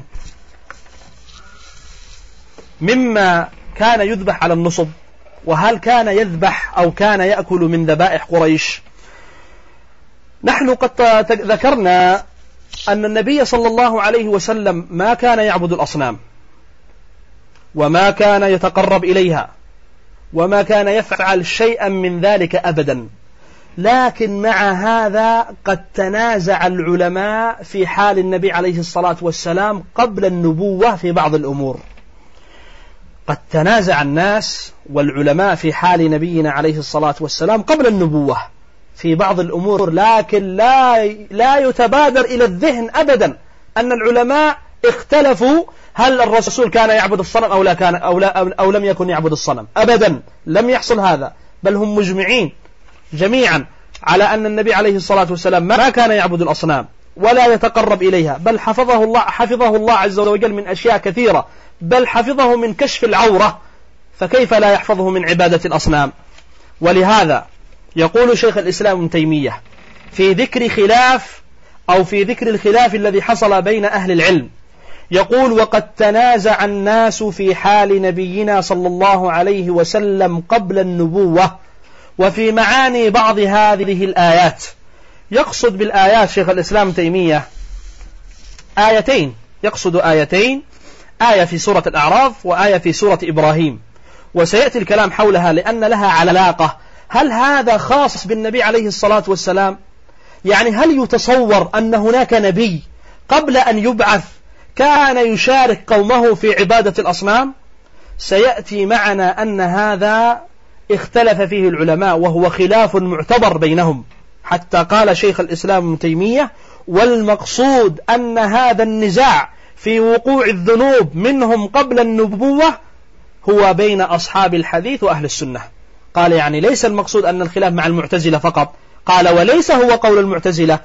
مما كان يذبح على النصب؟ وهل كان يذبح أو كان يأكل من ذبائح قريش؟ نحن قد ذكرنا أن النبي صلى الله عليه وسلم ما كان يعبد الأصنام، وما كان يتقرب إليها، وما كان يفعل شيئا من ذلك أبدا، لكن مع هذا قد تنازع العلماء في حال النبي عليه الصلاة والسلام قبل النبوة في بعض الأمور. قد تنازع الناس والعلماء في حال نبينا عليه الصلاة والسلام قبل النبوة في بعض الأمور، لكن لا يتبادر إلى الذهن أبدا أن العلماء اختلفوا هل الرسول كان يعبد الصنم أو لم يكن يعبد الصنم، أبدا لم يحصل هذا، بل هم مجمعين جميعا على أن النبي عليه الصلاة والسلام ما كان يعبد الأصنام ولا يتقرب إليها، بل حفظه الله عز وجل من أشياء كثيرة، بل حفظه من كشف العورة، فكيف لا يحفظه من عبادة الأصنام؟ ولهذا يقول شيخ الإسلام ابن تيمية في ذكر الخلاف الذي حصل بين أهل العلم، يقول: وقد تنازع الناس في حال نبينا صلى الله عليه وسلم قبل النبوة وفي معاني بعض هذه الآيات. يقصد بالآيات شيخ الإسلام تيمية آيتين، يقصد آيتين، آية في سورة الأعراف وآية في سورة إبراهيم، وسيأتي الكلام حولها لأن لها علاقة. هل هذا خاص بالنبي عليه الصلاة والسلام؟ يعني هل يتصور أن هناك نبي قبل أن يبعث كان يشارك قومه في عبادة الأصنام؟ سيأتي معنا أن هذا اختلف فيه العلماء، وهو خلاف معتبر بينهم، حتى قال شيخ الإسلام ابن تيمية: والمقصود أن هذا النزاع في وقوع الذنوب منهم قبل النبوة هو بين أصحاب الحديث وأهل السنة. قال يعني ليس المقصود أن الخلاف مع المعتزلة فقط، قال وليس هو قول المعتزلة،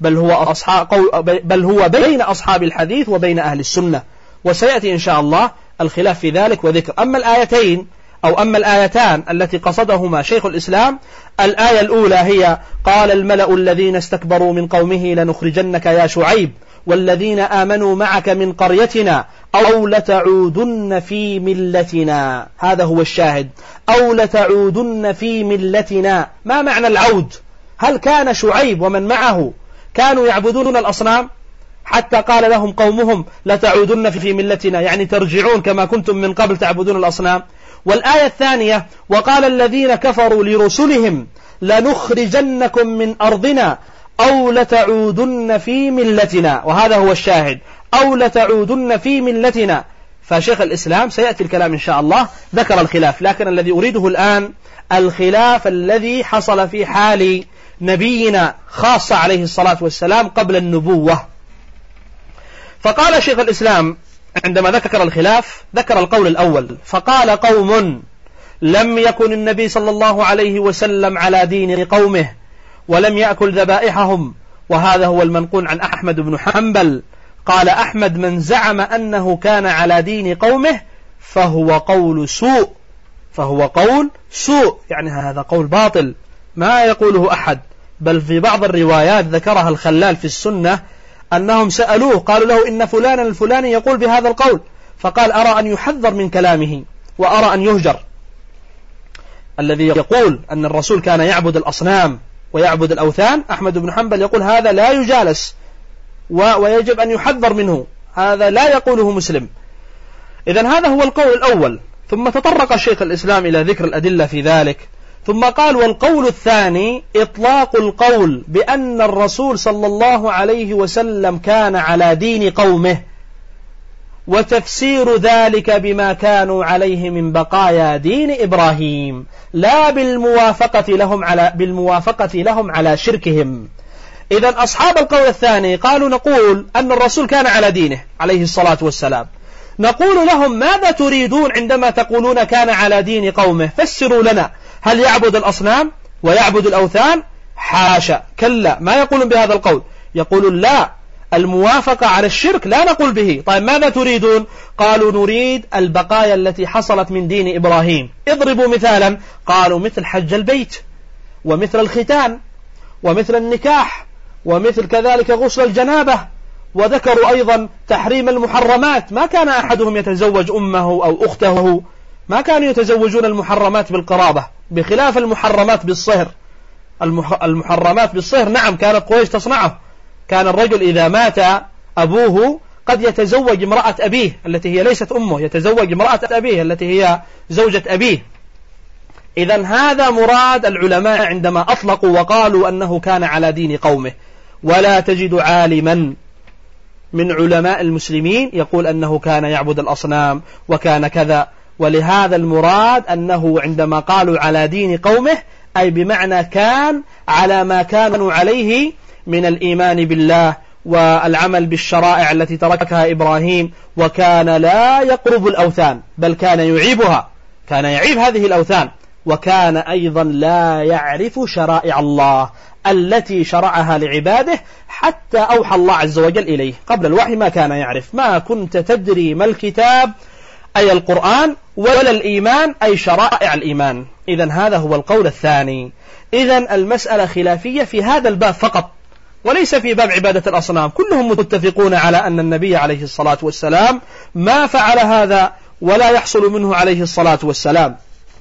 بل هو بين أصحاب الحديث وبين أهل السنة، وسيأتي إن شاء الله الخلاف في ذلك وذكر. أما الآيتان التي قصدهما شيخ الإسلام، الآية الأولى هي: قال الملأ الذين استكبروا من قومه لنخرجنك يا شعيب والذين آمنوا معك من قريتنا أو لتعودن في ملتنا. هذا هو الشاهد، أو لتعودن في ملتنا. ما معنى العود؟ هل كان شعيب ومن معه كانوا يعبدون الأصنام؟ حتى قال لهم قومهم لتعودن في ملتنا، يعني ترجعون كما كنتم من قبل تعبدون الأصنام. والآية الثانية وقال الذين كفروا لرسلهم لنخرجنكم من أرضنا أو لتعودن في ملتنا، وهذا هو الشاهد، أو لتعودن في ملتنا. فشيخ الإسلام سيأتي الكلام إن شاء الله ذكر الخلاف، لكن الذي أريده الآن الخلاف الذي حصل في حال نبينا خاصة عليه الصلاة والسلام قبل النبوة. فقال شيخ الإسلام عندما ذكر الخلاف ذكر القول الأول، فقال قوم لم يكن النبي صلى الله عليه وسلم على دين قومه ولم يأكل ذبائحهم، وهذا هو المنقول عن أحمد بن حنبل. قال أحمد من زعم أنه كان على دين قومه فهو قول سوء، يعني هذا قول باطل ما يقوله أحد. بل في بعض الروايات ذكرها الخلال في السنة أنهم سألوه قالوا له إن فلانا الفلاني يقول بهذا القول، فقال أرى أن يحذر من كلامه وأرى أن يهجر. الذي يقول أن الرسول كان يعبد الأصنام ويعبد الأوثان أحمد بن حنبل يقول هذا لا يجالس ويجب أن يحذر منه، هذا لا يقوله مسلم. إذن هذا هو القول الأول. ثم تطرق شيخ الإسلام إلى ذكر الأدلة في ذلك، ثم قال والقول الثاني إطلاق القول بأن الرسول صلى الله عليه وسلم كان على دين قومه، وتفسير ذلك بما كانوا عليه من بقايا دين إبراهيم، لا بالموافقة لهم على شركهم. إذن أصحاب القول الثاني قالوا نقول أن الرسول كان على دينه عليه الصلاة والسلام. نقول لهم ماذا تريدون عندما تقولون كان على دين قومه؟ فسروا لنا، هل يعبد الأصنام ويعبد الأوثان؟ حاشا، كلا، ما يقولون بهذا القول، يقولون لا، الموافقة على الشرك لا نقول به. طيب ماذا تريدون؟ قالوا نريد البقايا التي حصلت من دين إبراهيم. اضربوا مثالا، قالوا مثل حج البيت ومثل الختان ومثل النكاح ومثل كذلك غسل الجنابة، وذكروا أيضا تحريم المحرمات، ما كان أحدهم يتزوج أمه أو أخته، ما كانوا يتزوجون المحرمات بالقرابة، بخلاف المحرمات بالصهر. المحرمات بالصهر نعم كانت قريش تصنعه، كان الرجل إذا مات أبوه قد يتزوج امرأة أبيه التي هي ليست أمه، يتزوج امرأة أبيه التي هي زوجة أبيه. إذن هذا مراد العلماء عندما أطلقوا وقالوا أنه كان على دين قومه. ولا تجد عالما من علماء المسلمين يقول أنه كان يعبد الأصنام وكان كذا. ولهذا المراد أنه عندما قالوا على دين قومه أي بمعنى كان على ما كانوا عليه من الإيمان بالله والعمل بالشرائع التي تركها إبراهيم، وكان لا يقرب الأوثان بل كان يعيبها، كان يعيب هذه الأوثان، وكان أيضا لا يعرف شرائع الله التي شرعها لعباده حتى أوحى الله عز وجل إليه. قبل الوحي ما كان يعرف، ما كنت تدري ما الكتاب أي القرآن ولا الإيمان أي شرائع الإيمان. إذن هذا هو القول الثاني. إذن المسألة خلافية في هذا الباب فقط وليس في باب عبادة الأصنام، كلهم متفقون على أن النبي عليه الصلاة والسلام ما فعل هذا ولا يحصل منه عليه الصلاة والسلام.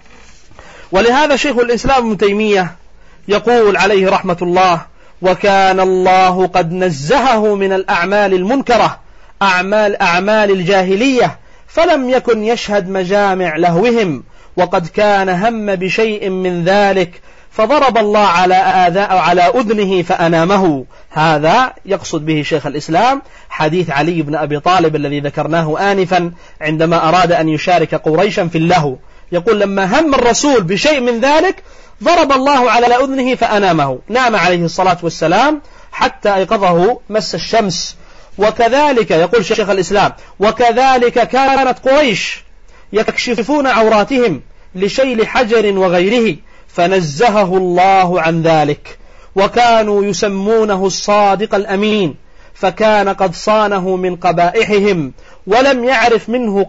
ولهذا شيخ الإسلام ابن تيمية يقول عليه رحمة الله: وكان الله قد نزهه من الأعمال المنكرة، أعمال الجاهلية، فلم يكن يشهد مجامع لهوهم، وقد كان هم بشيء من ذلك فضرب الله على أذنه فأنامه. هذا يقصد به شيخ الإسلام حديث علي بن أبي طالب الذي ذكرناه آنفا عندما أراد أن يشارك قريشا في اللهو، يقول لما هم الرسول بشيء من ذلك ضرب الله على أذنه فأنامه، نام عليه الصلاة والسلام حتى أيقظه مس الشمس. وكذلك يقول شيخ الإسلام: وكذلك كانت قريش يكشفون عوراتهم لشيل حجر وغيره فنزهه الله عن ذلك، وكانوا يسمونه الصادق الأمين، فكان قد صانه من قبائحهم، ولم يعرف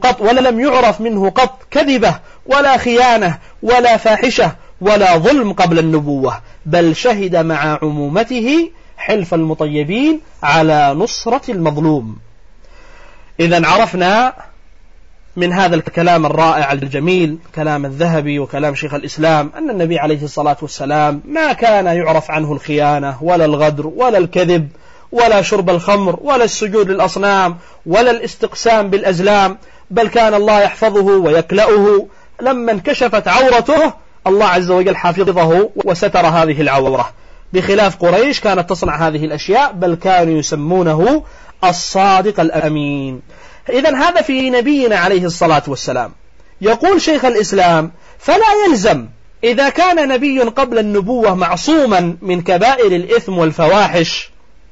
منه قط كذبة ولا خيانة ولا فاحشة ولا ظلم قبل النبوة، بل شهد مع عمومته حلف المطيبين على نصرة المظلوم. إذن عرفنا من هذا الكلام الرائع الجميل، كلام الذهبي وكلام شيخ الإسلام، أن النبي عليه الصلاة والسلام ما كان يعرف عنه الخيانة ولا الغدر ولا الكذب ولا شرب الخمر ولا السجود للأصنام ولا الاستقسام بالأزلام، بل كان الله يحفظه ويكلأه. لما انكشفت عورته الله عز وجل حفظه وستر هذه العورة، بخلاف قريش كانت تصنع هذه الأشياء، بل كانوا يسمونه الصادق الأمين. إذن هذا في نبينا عليه الصلاة والسلام. يقول شيخ الإسلام: فلا يلزم إذا كان نبي قبل النبوة معصوما من كبائر الإثم والفواحش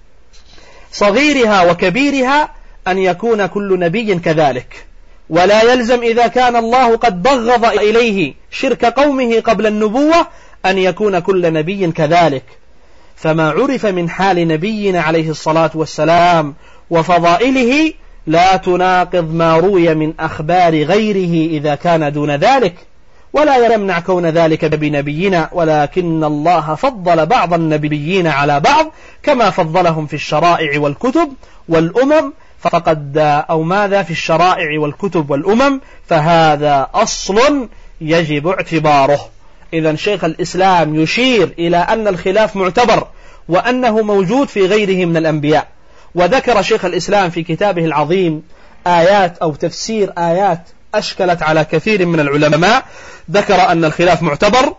صغيرها وكبيرها أن يكون كل نبي كذلك، ولا يلزم إذا كان الله قد بغض إليه شرك قومه قبل النبوة أن يكون كل نبي كذلك. فما عرف من حال نبينا عليه الصلاة والسلام وفضائله لا تناقض ما روي من أخبار غيره إذا كان دون ذلك، ولا يمنع كون ذلك بنبينا، ولكن الله فضل بعض النبيين على بعض كما فضلهم في الشرائع والكتب والأمم، فقد أو ماذا في الشرائع والكتب والأمم، فهذا أصل يجب اعتباره. إذن شيخ الإسلام يشير إلى أن الخلاف معتبر وأنه موجود في غيره من الأنبياء. وذكر شيخ الإسلام في كتابه العظيم آيات أو تفسير آيات أشكلت على كثير من العلماء، ذكر أن الخلاف معتبر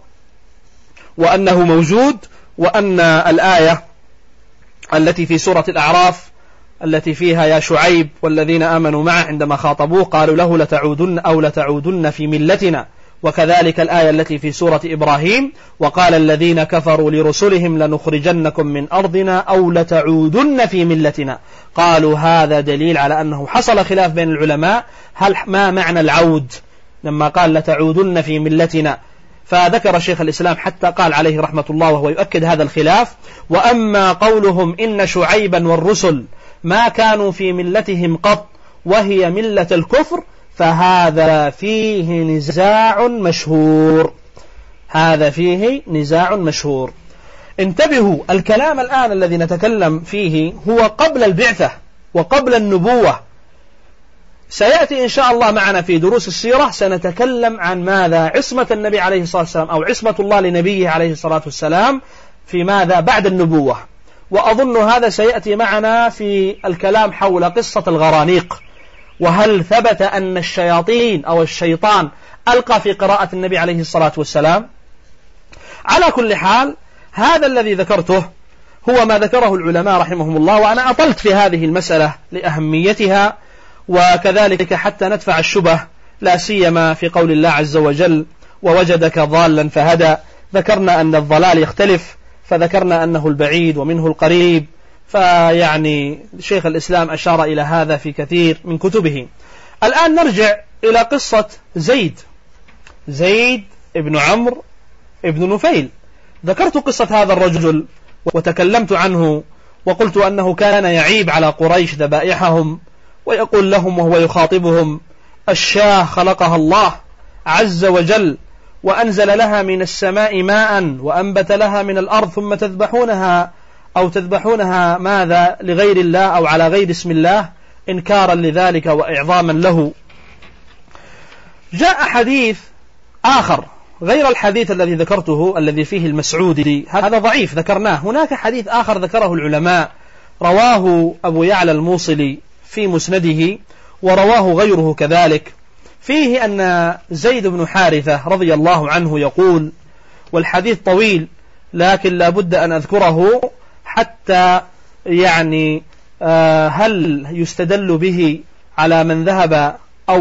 وأنه موجود، وأن الآية التي في سورة الأعراف التي فيها يا شعيب والذين آمنوا معه عندما خاطبوه قالوا له لتعودن في ملتنا، وكذلك الآية التي في سورة إبراهيم وقال الذين كفروا لرسلهم لنخرجنكم من أرضنا أو لتعودن في ملتنا. قالوا هذا دليل على أنه حصل خلاف بين العلماء، ما معنى العود لما قال لتعودن في ملتنا؟ فذكر شيخ الإسلام حتى قال عليه رحمة الله وهو يؤكد هذا الخلاف: وأما قولهم إن شعيبا والرسل ما كانوا في ملتهم قط وهي ملة الكفر فهذا فيه نزاع مشهور. هذا فيه نزاع مشهور. انتبهوا، الكلام الآن الذي نتكلم فيه هو قبل البعثة وقبل النبوة. سيأتي إن شاء الله معنا في دروس السيرة سنتكلم عن ماذا عصمة النبي عليه الصلاة والسلام أو عصمة الله لنبيه عليه الصلاة والسلام في ماذا بعد النبوة. وأظن هذا سيأتي معنا في الكلام حول قصة الغرانيق، وهل ثبت أن الشياطين أو الشيطان ألقى في قراءة النبي عليه الصلاة والسلام. على كل حال هذا الذي ذكرته هو ما ذكره العلماء رحمهم الله، وأنا أطلت في هذه المسألة لأهميتها، وكذلك حتى ندفع الشبه، لا سيما في قول الله عز وجل ووجدك ضالا فهدى. ذكرنا أن الضلال يختلف، فذكرنا أنه البعيد ومنه القريب، فيعني شيخ الإسلام أشار إلى هذا في كثير من كتبه. الآن نرجع إلى قصة زيد ابن عمرو ابن نفيل. ذكرت قصة هذا الرجل وتكلمت عنه وقلت أنه كان يعيب على قريش ذبائحهم، ويقول لهم وهو يخاطبهم: الشاة خلقها الله عز وجل وأنزل لها من السماء ماء وأنبت لها من الأرض، ثم تذبحونها ماذا لغير الله أو على غير اسم الله إنكارا لذلك وإعظاما له. جاء حديث آخر غير الحديث الذي ذكرته الذي فيه المسعودي، هذا ضعيف ذكرناه. هناك حديث آخر ذكره العلماء رواه أبو يعلى الموصلي في مسنده ورواه غيره كذلك، فيه أن زيد بن حارثة رضي الله عنه يقول، والحديث طويل لكن لا بد أن أذكره حتى يعني هل يستدل به على من ذهب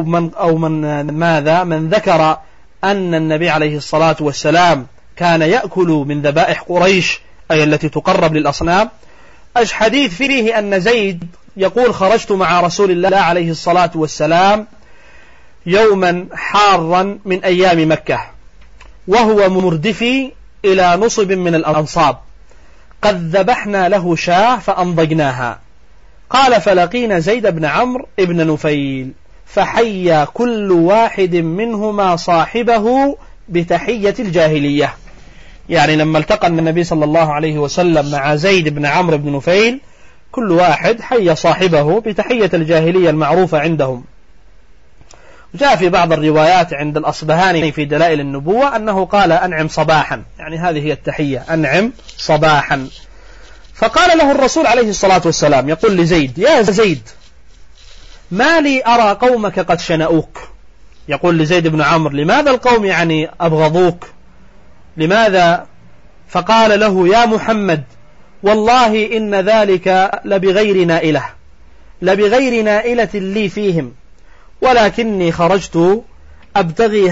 من ذكر أن النبي عليه الصلاة والسلام كان يأكل من ذبائح قريش أي التي تقرب للأصنام. حديث فيه أن زيد يقول: خرجت مع رسول الله عليه الصلاة والسلام يوما حارا من أيام مكة وهو مردفي إلى نصب من الأنصاب، قد ذبحنا له شاة فأنضجناها. قال: فلقينا زيد بن عمرو ابن نفيل فحيا كل واحد منهما صاحبه بتحية الجاهلية. يعني لما التقى النبي صلى الله عليه وسلم مع زيد بن عمرو بن نفيل كل واحد حي صاحبه بتحية الجاهلية المعروفة عندهم. جاء في بعض الروايات عند الأصبهاني في دلائل النبوة أنه قال: أنعم صباحا، يعني هذه هي التحية، أنعم صباحا. فقال له الرسول عليه الصلاة والسلام يقول لزيد: يا زيد، ما لي أرى قومك قد شنؤوك. يقول لزيد بن عمرو: لماذا القوم يعني أبغضوك؟ لماذا؟ فقال له: يا محمد، والله إن ذلك لبغير نائلة لي فيهم، ولكني خرجت أبتغي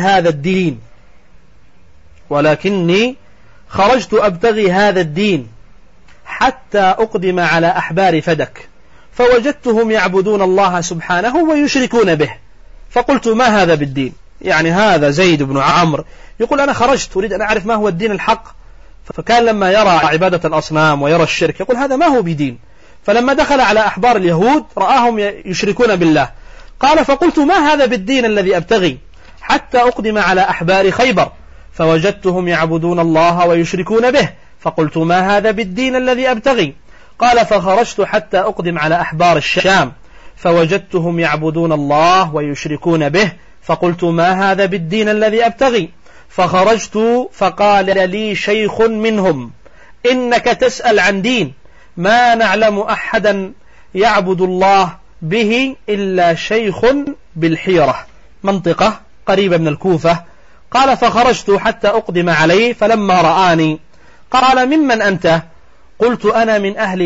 هذا الدين حتى أقدم على أحبار فدك، فوجدتهم يعبدون الله سبحانه ويشركون به، فقلت: ما هذا بالدين؟ يعني هذا زيد بن عمرو يقول: أنا خرجت أريد أن أعرف ما هو الدين الحق. فكان لما يرى عبادة الأصنام ويرى الشرك يقول: هذا ما هو بدين. فلما دخل على أحبار اليهود رآهم يشركون بالله، قال: فقلت: ما هذا بالدين الذي أبتغي؟ حتى أقدم على أحبار خيبر، فوجدتهم يعبدون الله ويشركون به، فقلت: ما هذا بالدين الذي أبتغي؟ قال: فخرجت حتى أقدم على أحبار الشام، فوجدتهم يعبدون الله ويشركون به، فقلت: ما هذا بالدين الذي أبتغي؟ فخرجت فقال لي شيخ منهم: إنك تسأل عن دين ما نعلم أحدا يعبد الله به إلا شيخ بالحيرة، منطقة قريبة من الكوفة. قال: فخرجت حتى أقدم عليه، فلما رآني قال: ممن أنت؟ قلت: أنا من أهل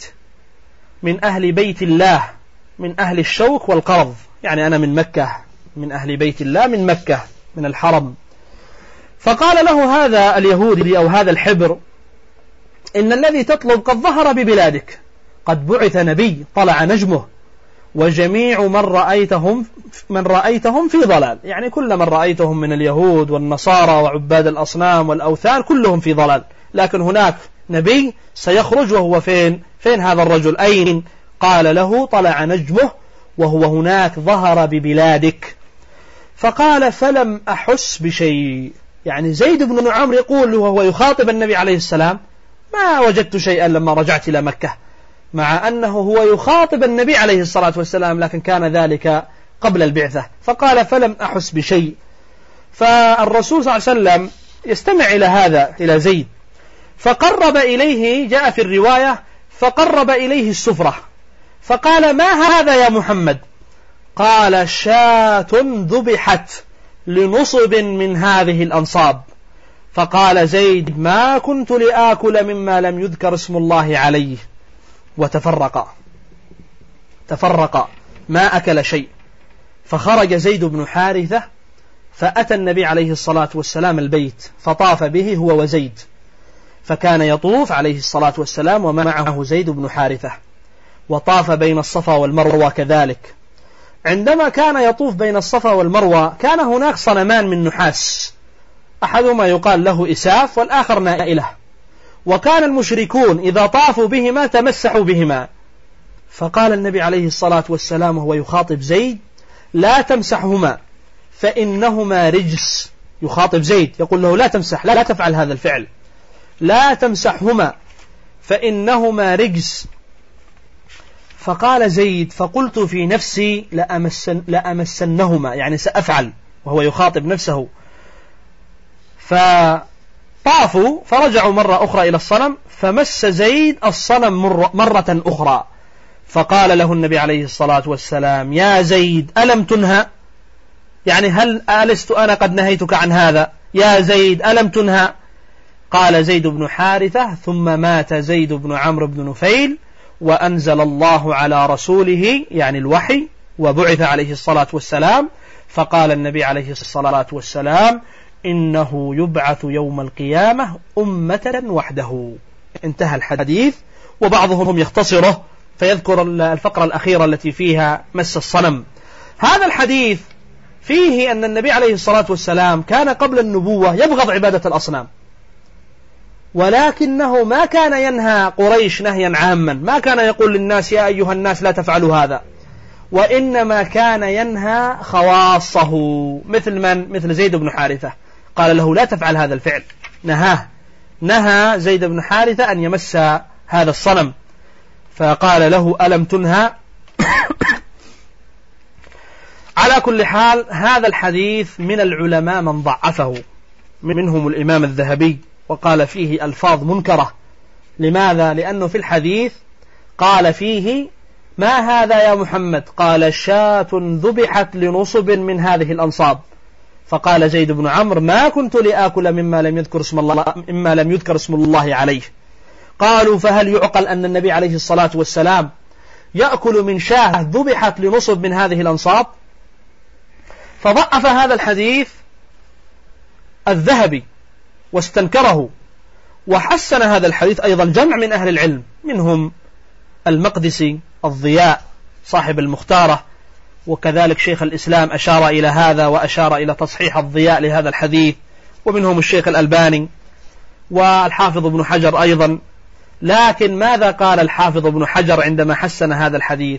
بيت الله، من أهل الشوك والقرض، يعني أنا من مكة، من أهل بيت الله من مكة من الحرم. فقال له هذا اليهودي أو هذا الحبر: إن الذي تطلب قد ظهر ببلادك، قد بعث نبي طلع نجمه، وجميع من رأيتهم في ضلال، يعني كل من رأيتهم من اليهود والنصارى وعباد الأصنام والأوثان كلهم في ضلال، لكن هناك نبي سيخرج، وهو فين هذا الرجل؟ أين؟ قال له: طلع نجمه وهو هناك، ظهر ببلادك. فقال: فلم أحس بشيء. يعني زيد بن عمرو يقول وهو يخاطب النبي عليه السلام: ما وجدت شيئا لما رجعت إلى مكة، مع أنه هو يخاطب النبي عليه الصلاة والسلام، لكن كان ذلك قبل البعثة. فقال: فلم أحس بشيء. فالرسول صلى الله عليه وسلم يستمع إلى هذا، إلى زيد، فقرب إليه، جاء في الرواية: فقرب إليه السفرة، فقال: ما هذا يا محمد؟ قال: شاة ذبحت لنصب من هذه الأنصاب. فقال زيد: ما كنت لآكل مما لم يذكر اسم الله عليه. وتفرق ما أكل شيء. فخرج زيد بن حارثة فأتى النبي عليه الصلاة والسلام البيت، فطاف به هو وزيد، فكان يطوف عليه الصلاة والسلام ومعه زيد بن حارثة، وطاف بين الصفا والمروة كذلك. عندما كان يطوف بين الصفا والمروة كان هناك صنمان من نحاس، أحدهما يقال له إساف والآخر نائلة، وكان المشركون إذا طافوا بهما تمسحوا بهما. فقال النبي عليه الصلاة والسلام وهو يخاطب زيد: لا تمسحهما فإنهما رجس. يخاطب زيد يقول له: لا تمسح، لا تفعل هذا الفعل، لا تمسحهما فإنهما رجس. فقال زيد: فقلت في نفسي لأمسنهما، يعني سأفعل، وهو يخاطب نفسه. فطافوا فرجعوا مرة أخرى إلى الصنم، فمس زيد الصنم مرة أخرى، فقال له النبي عليه الصلاة والسلام: يا زيد ألم تنهى؟ يعني هل ألست أنا قد نهيتك عن هذا؟ يا زيد ألم تنهى؟ قال زيد بن حارثة: ثم مات زيد بن عمرو بن نفيل، وأنزل الله على رسوله، يعني الوحي، وبعث عليه الصلاة والسلام. فقال النبي عليه الصلاة والسلام: إنه يبعث يوم القيامة أمة وحده. انتهى الحديث، وبعضهم يختصره فيذكر الفقرة الأخيرة التي فيها مس الصنم. هذا الحديث فيه أن النبي عليه الصلاة والسلام كان قبل النبوة يبغض عبادة الأصنام، ولكنه ما كان ينهى قريش نهيا عاما، ما كان يقول للناس: يا أيها الناس لا تفعلوا هذا، وإنما كان ينهى خواصه، مثل زيد بن حارثة، قال له: لا تفعل هذا الفعل، نهى زيد بن حارثة أن يمس هذا الصنم، فقال له: ألم تنهى؟ على كل حال هذا الحديث من العلماء من ضعفه، منهم الإمام الذهبي، وقال فيه ألفاظ منكرة لماذا؟ لأنه في الحديث قال فيه: ما هذا يا محمد؟ قال: شاة ذبحت لنصب من هذه الأنصاب. فقال زيد بن عمرو: ما كنت لآكل مما لم يذكر اسم الله عليه. قالوا: فهل يعقل أن النبي عليه الصلاة والسلام يأكل من شاة ذبحت لنصب من هذه الأنصاب؟ فضعف هذا الحديث الذهبي واستنكره، وحسن هذا الحديث أيضا جمع من أهل العلم، منهم المقدسي، الضياء صاحب المختارة، وكذلك شيخ الإسلام أشار إلى هذا وأشار إلى تصحيح الضياء لهذا الحديث، ومنهم الشيخ الألباني والحافظ ابن حجر أيضا. لكن ماذا قال الحافظ ابن حجر عندما حسن هذا الحديث؟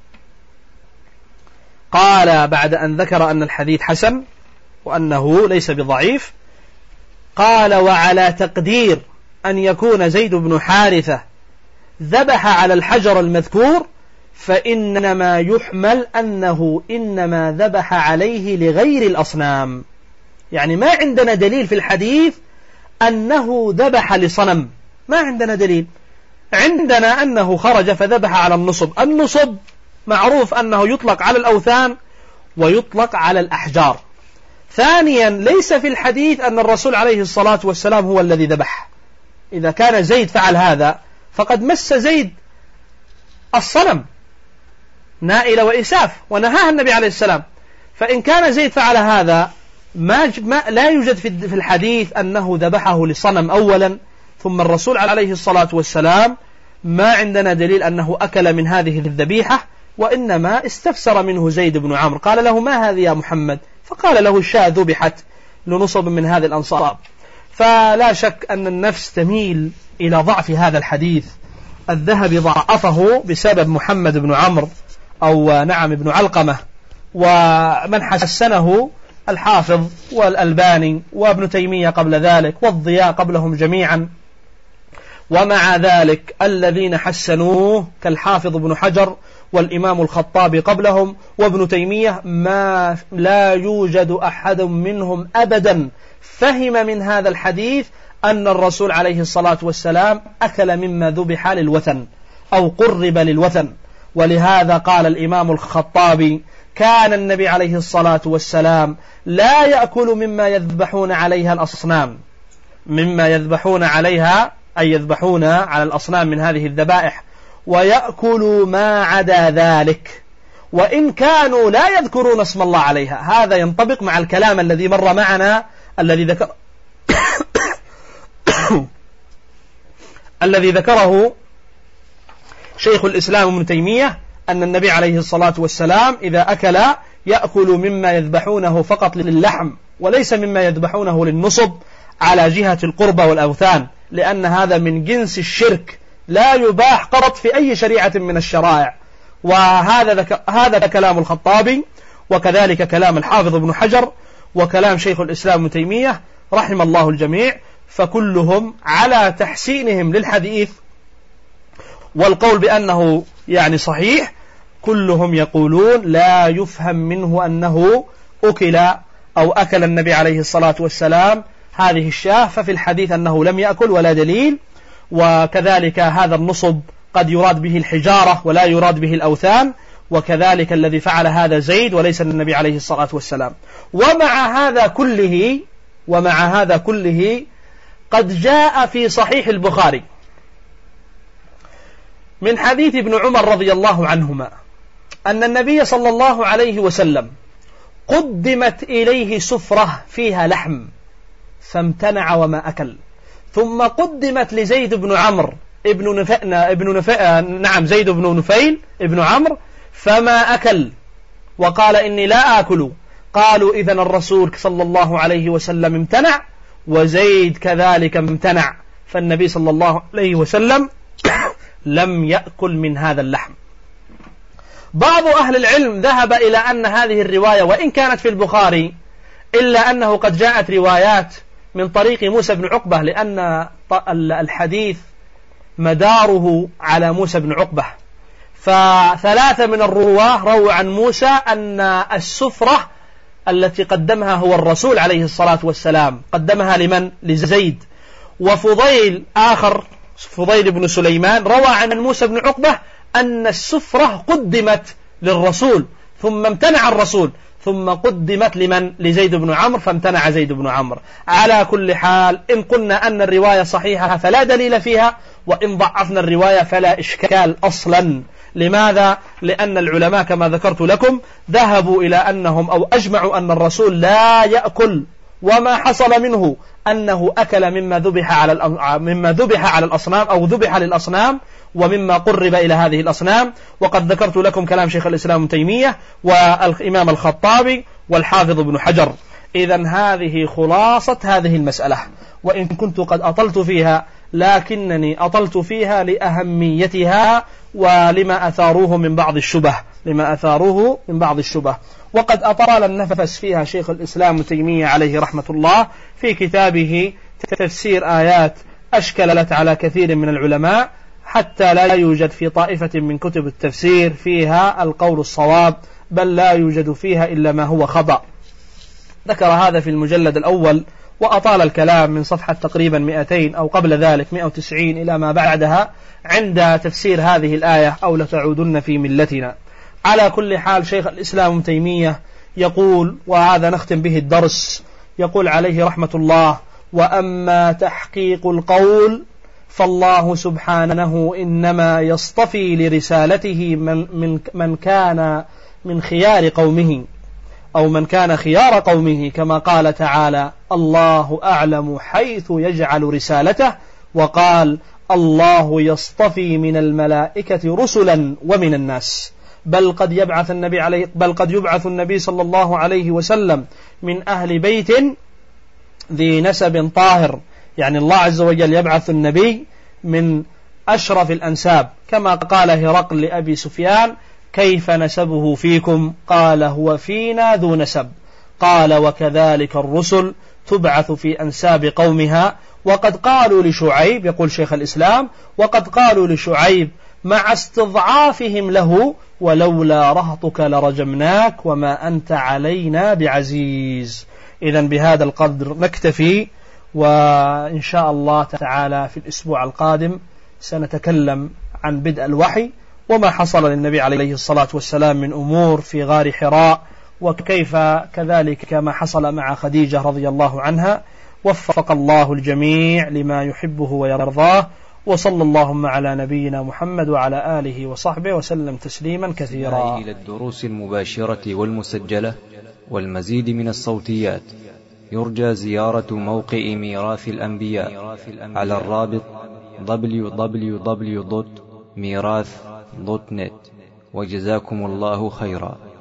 قال بعد أن ذكر أن الحديث حسن وأنه ليس بضعيف، قال: وعلى تقدير أن يكون زيد بن حارثة ذبح على الحجر المذكور، فإنما يحمل أنه إنما ذبح عليه لغير الأصنام. يعني ما عندنا دليل في الحديث أنه ذبح لصنم، ما عندنا دليل. عندنا أنه خرج فذبح على النصب. النصب معروف أنه يطلق على الأوثان ويطلق على الأحجار. ثانيا، ليس في الحديث أن الرسول عليه الصلاة والسلام هو الذي ذبح. إذا كان زيد فعل هذا فقد مس زيد الصنم نائل وإساف ونهاها النبي عليه السلام. فإن كان زيد فعل هذا لا يوجد في الحديث أنه ذبحه لصنم أولا، ثم الرسول عليه الصلاة والسلام ما عندنا دليل أنه أكل من هذه الذبيحة، وإنما استفسر منه زيد بن عمرو، قال له: ما هذه يا محمد؟ فقال له: الشاة ذبحت لنصب من هذه الأنصاب. فلا شك أن النفس تميل إلى ضعف هذا الحديث. الذهبي ضعفه بسبب محمد بن عمرو أو ابن علقمة، ومن حسنه الحافظ والألباني وابن تيمية قبل ذلك والضياء قبلهم جميعا. ومع ذلك الذين حسنوه كالحافظ ابن حجر والإمام الخطابي قبلهم وابن تيمية لا يوجد أحد منهم أبدا فهم من هذا الحديث أن الرسول عليه الصلاة والسلام أكل مما ذبح للوثن أو قرب للوثن. ولهذا قال الإمام الخطابي: كان النبي عليه الصلاة والسلام لا يأكل مما يذبحون عليها الأصنام، مما يذبحون عليها أي يذبحون على الأصنام من هذه الذبائح، ويأكل ما عدا ذلك وإن كانوا لا يذكرون اسم الله عليها. هذا ينطبق مع الكلام الذي مر معنا الذي ذكره شيخ الإسلام ابن تيمية، أن النبي عليه الصلاة والسلام إذا أكل يأكل مما يذبحونه فقط للحم وليس مما يذبحونه للنصب على جهة القربة والأوثان، لأن هذا من جنس الشرك لا يباح قط في أي شريعة من الشرائع. وهذا كلام الخطابي، وكذلك كلام الحافظ ابن حجر، وكلام شيخ الإسلام ابن تيمية رحم الله الجميع، فكلهم على تحسينهم للحديث والقول بأنه يعني صحيح. كلهم يقولون لا يفهم منه أنه أكل النبي عليه الصلاة والسلام هذه الشاة، ففي الحديث أنه لم يأكل ولا دليل. وكذلك هذا النصب قد يراد به الحجارة ولا يراد به الأوثان، وكذلك الذي فعل هذا زيد وليس النبي عليه الصلاة والسلام. ومع هذا كله قد جاء في صحيح البخاري من حديث ابن عمر رضي الله عنهما أن النبي صلى الله عليه وسلم قدمت إليه سفرة فيها لحم فامتنع وما أكل، ثم قدمت لزيد بن عمرو زيد بن نفيل ابن عمرو فما أكل وقال إني لا آكل. قالوا: إذن الرسول صلى الله عليه وسلم امتنع وزيد كذلك امتنع، فالنبي صلى الله عليه وسلم لم يأكل من هذا اللحم. بعض أهل العلم ذهب إلى أن هذه الرواية وإن كانت في البخاري إلا أنه قد جاءت روايات من طريق موسى بن عقبة، لأن الحديث مداره على موسى بن عقبة، فثلاثة من الرواه رووا عن موسى أن السفرة التي قدمها هو الرسول عليه الصلاة والسلام قدمها لمن؟ لزيد. وفضيل آخر فضيل بن سليمان روى عن موسى بن عقبة أن السفرة قدمت للرسول ثم امتنع الرسول، ثم قدمت لمن؟ لزيد بن عمرو، فامتنع زيد بن عمرو. على كل حال إن قلنا أن الرواية صحيحة فلا دليل فيها، وإن ضعفنا الرواية فلا إشكال أصلا. لماذا؟ لأن العلماء كما ذكرت لكم ذهبوا إلى أنهم أو أجمعوا أن الرسول لا يأكل، وما حصل منه أنه أكل مما ذبح على الأصنام أو ذبح للأصنام ومما قرب إلى هذه الأصنام. وقد ذكرت لكم كلام شيخ الإسلام ابن تيمية والإمام الخطابي والحافظ ابن حجر. إذن هذه خلاصة هذه المسألة، وإن كنت قد أطلت فيها لكنني أطلت فيها لأهميتها ولما أثاروه من بعض الشبه. وقد أطال النفس فيها شيخ الإسلام ابن تيمية عليه رحمة الله في كتابه تفسير آيات أشكلت على كثير من العلماء، حتى لا يوجد في طائفة من كتب التفسير فيها القول الصواب، بل لا يوجد فيها إلا ما هو خطأ. ذكر هذا في المجلد الأول، وأطال الكلام من صفحة تقريبا 200 أو قبل ذلك 190 إلى ما بعدها عند تفسير هذه الآية أو لتعودن في ملتنا. على كل حال شيخ الإسلام ابن تيمية يقول، وهذا نختم به الدرس، يقول عليه رحمة الله: وأما تحقيق القول فالله سبحانه إنما يصطفي لرسالته من كان من خيار قومه أو من كان خيار قومه، كما قال تعالى: الله أعلم حيث يجعل رسالته، وقال: الله يصطفي من الملائكة رسلا ومن الناس، بل قد يبعث النبي صلى الله عليه وسلم من أهل بيت ذي نسب طاهر. يعني الله عز وجل يبعث النبي من أشرف الأنساب، كما قال هرقل لأبي سفيان: كيف نسبه فيكم؟ قال: هو فينا ذو نسب. قال: وكذلك الرسل تبعث في أنساب قومها. وقد قالوا لشعيب، يقول شيخ الإسلام: وقد قالوا لشعيب مع استضعافهم له: ولولا رهطك لرجمناك وما أنت علينا بعزيز. إذن بهذا القدر نكتفي، وإن شاء الله تعالى في الأسبوع القادم سنتكلم عن بدء الوحي وما حصل للنبي عليه الصلاة والسلام من أمور في غار حراء، وكيف كذلك ما حصل مع خديجة رضي الله عنها. وفق الله الجميع لما يحبه ويرضاه، وصلى اللهم على نبينا محمد وعلى آله وصحبه وسلم تسليما كثيرا. إلى الدروس المباشرة والمسجلة والمزيد من الصوتيات يرجى زيارة موقع ميراث الأنبياء على الرابط www.mirath.net. وجزاكم الله خيرا.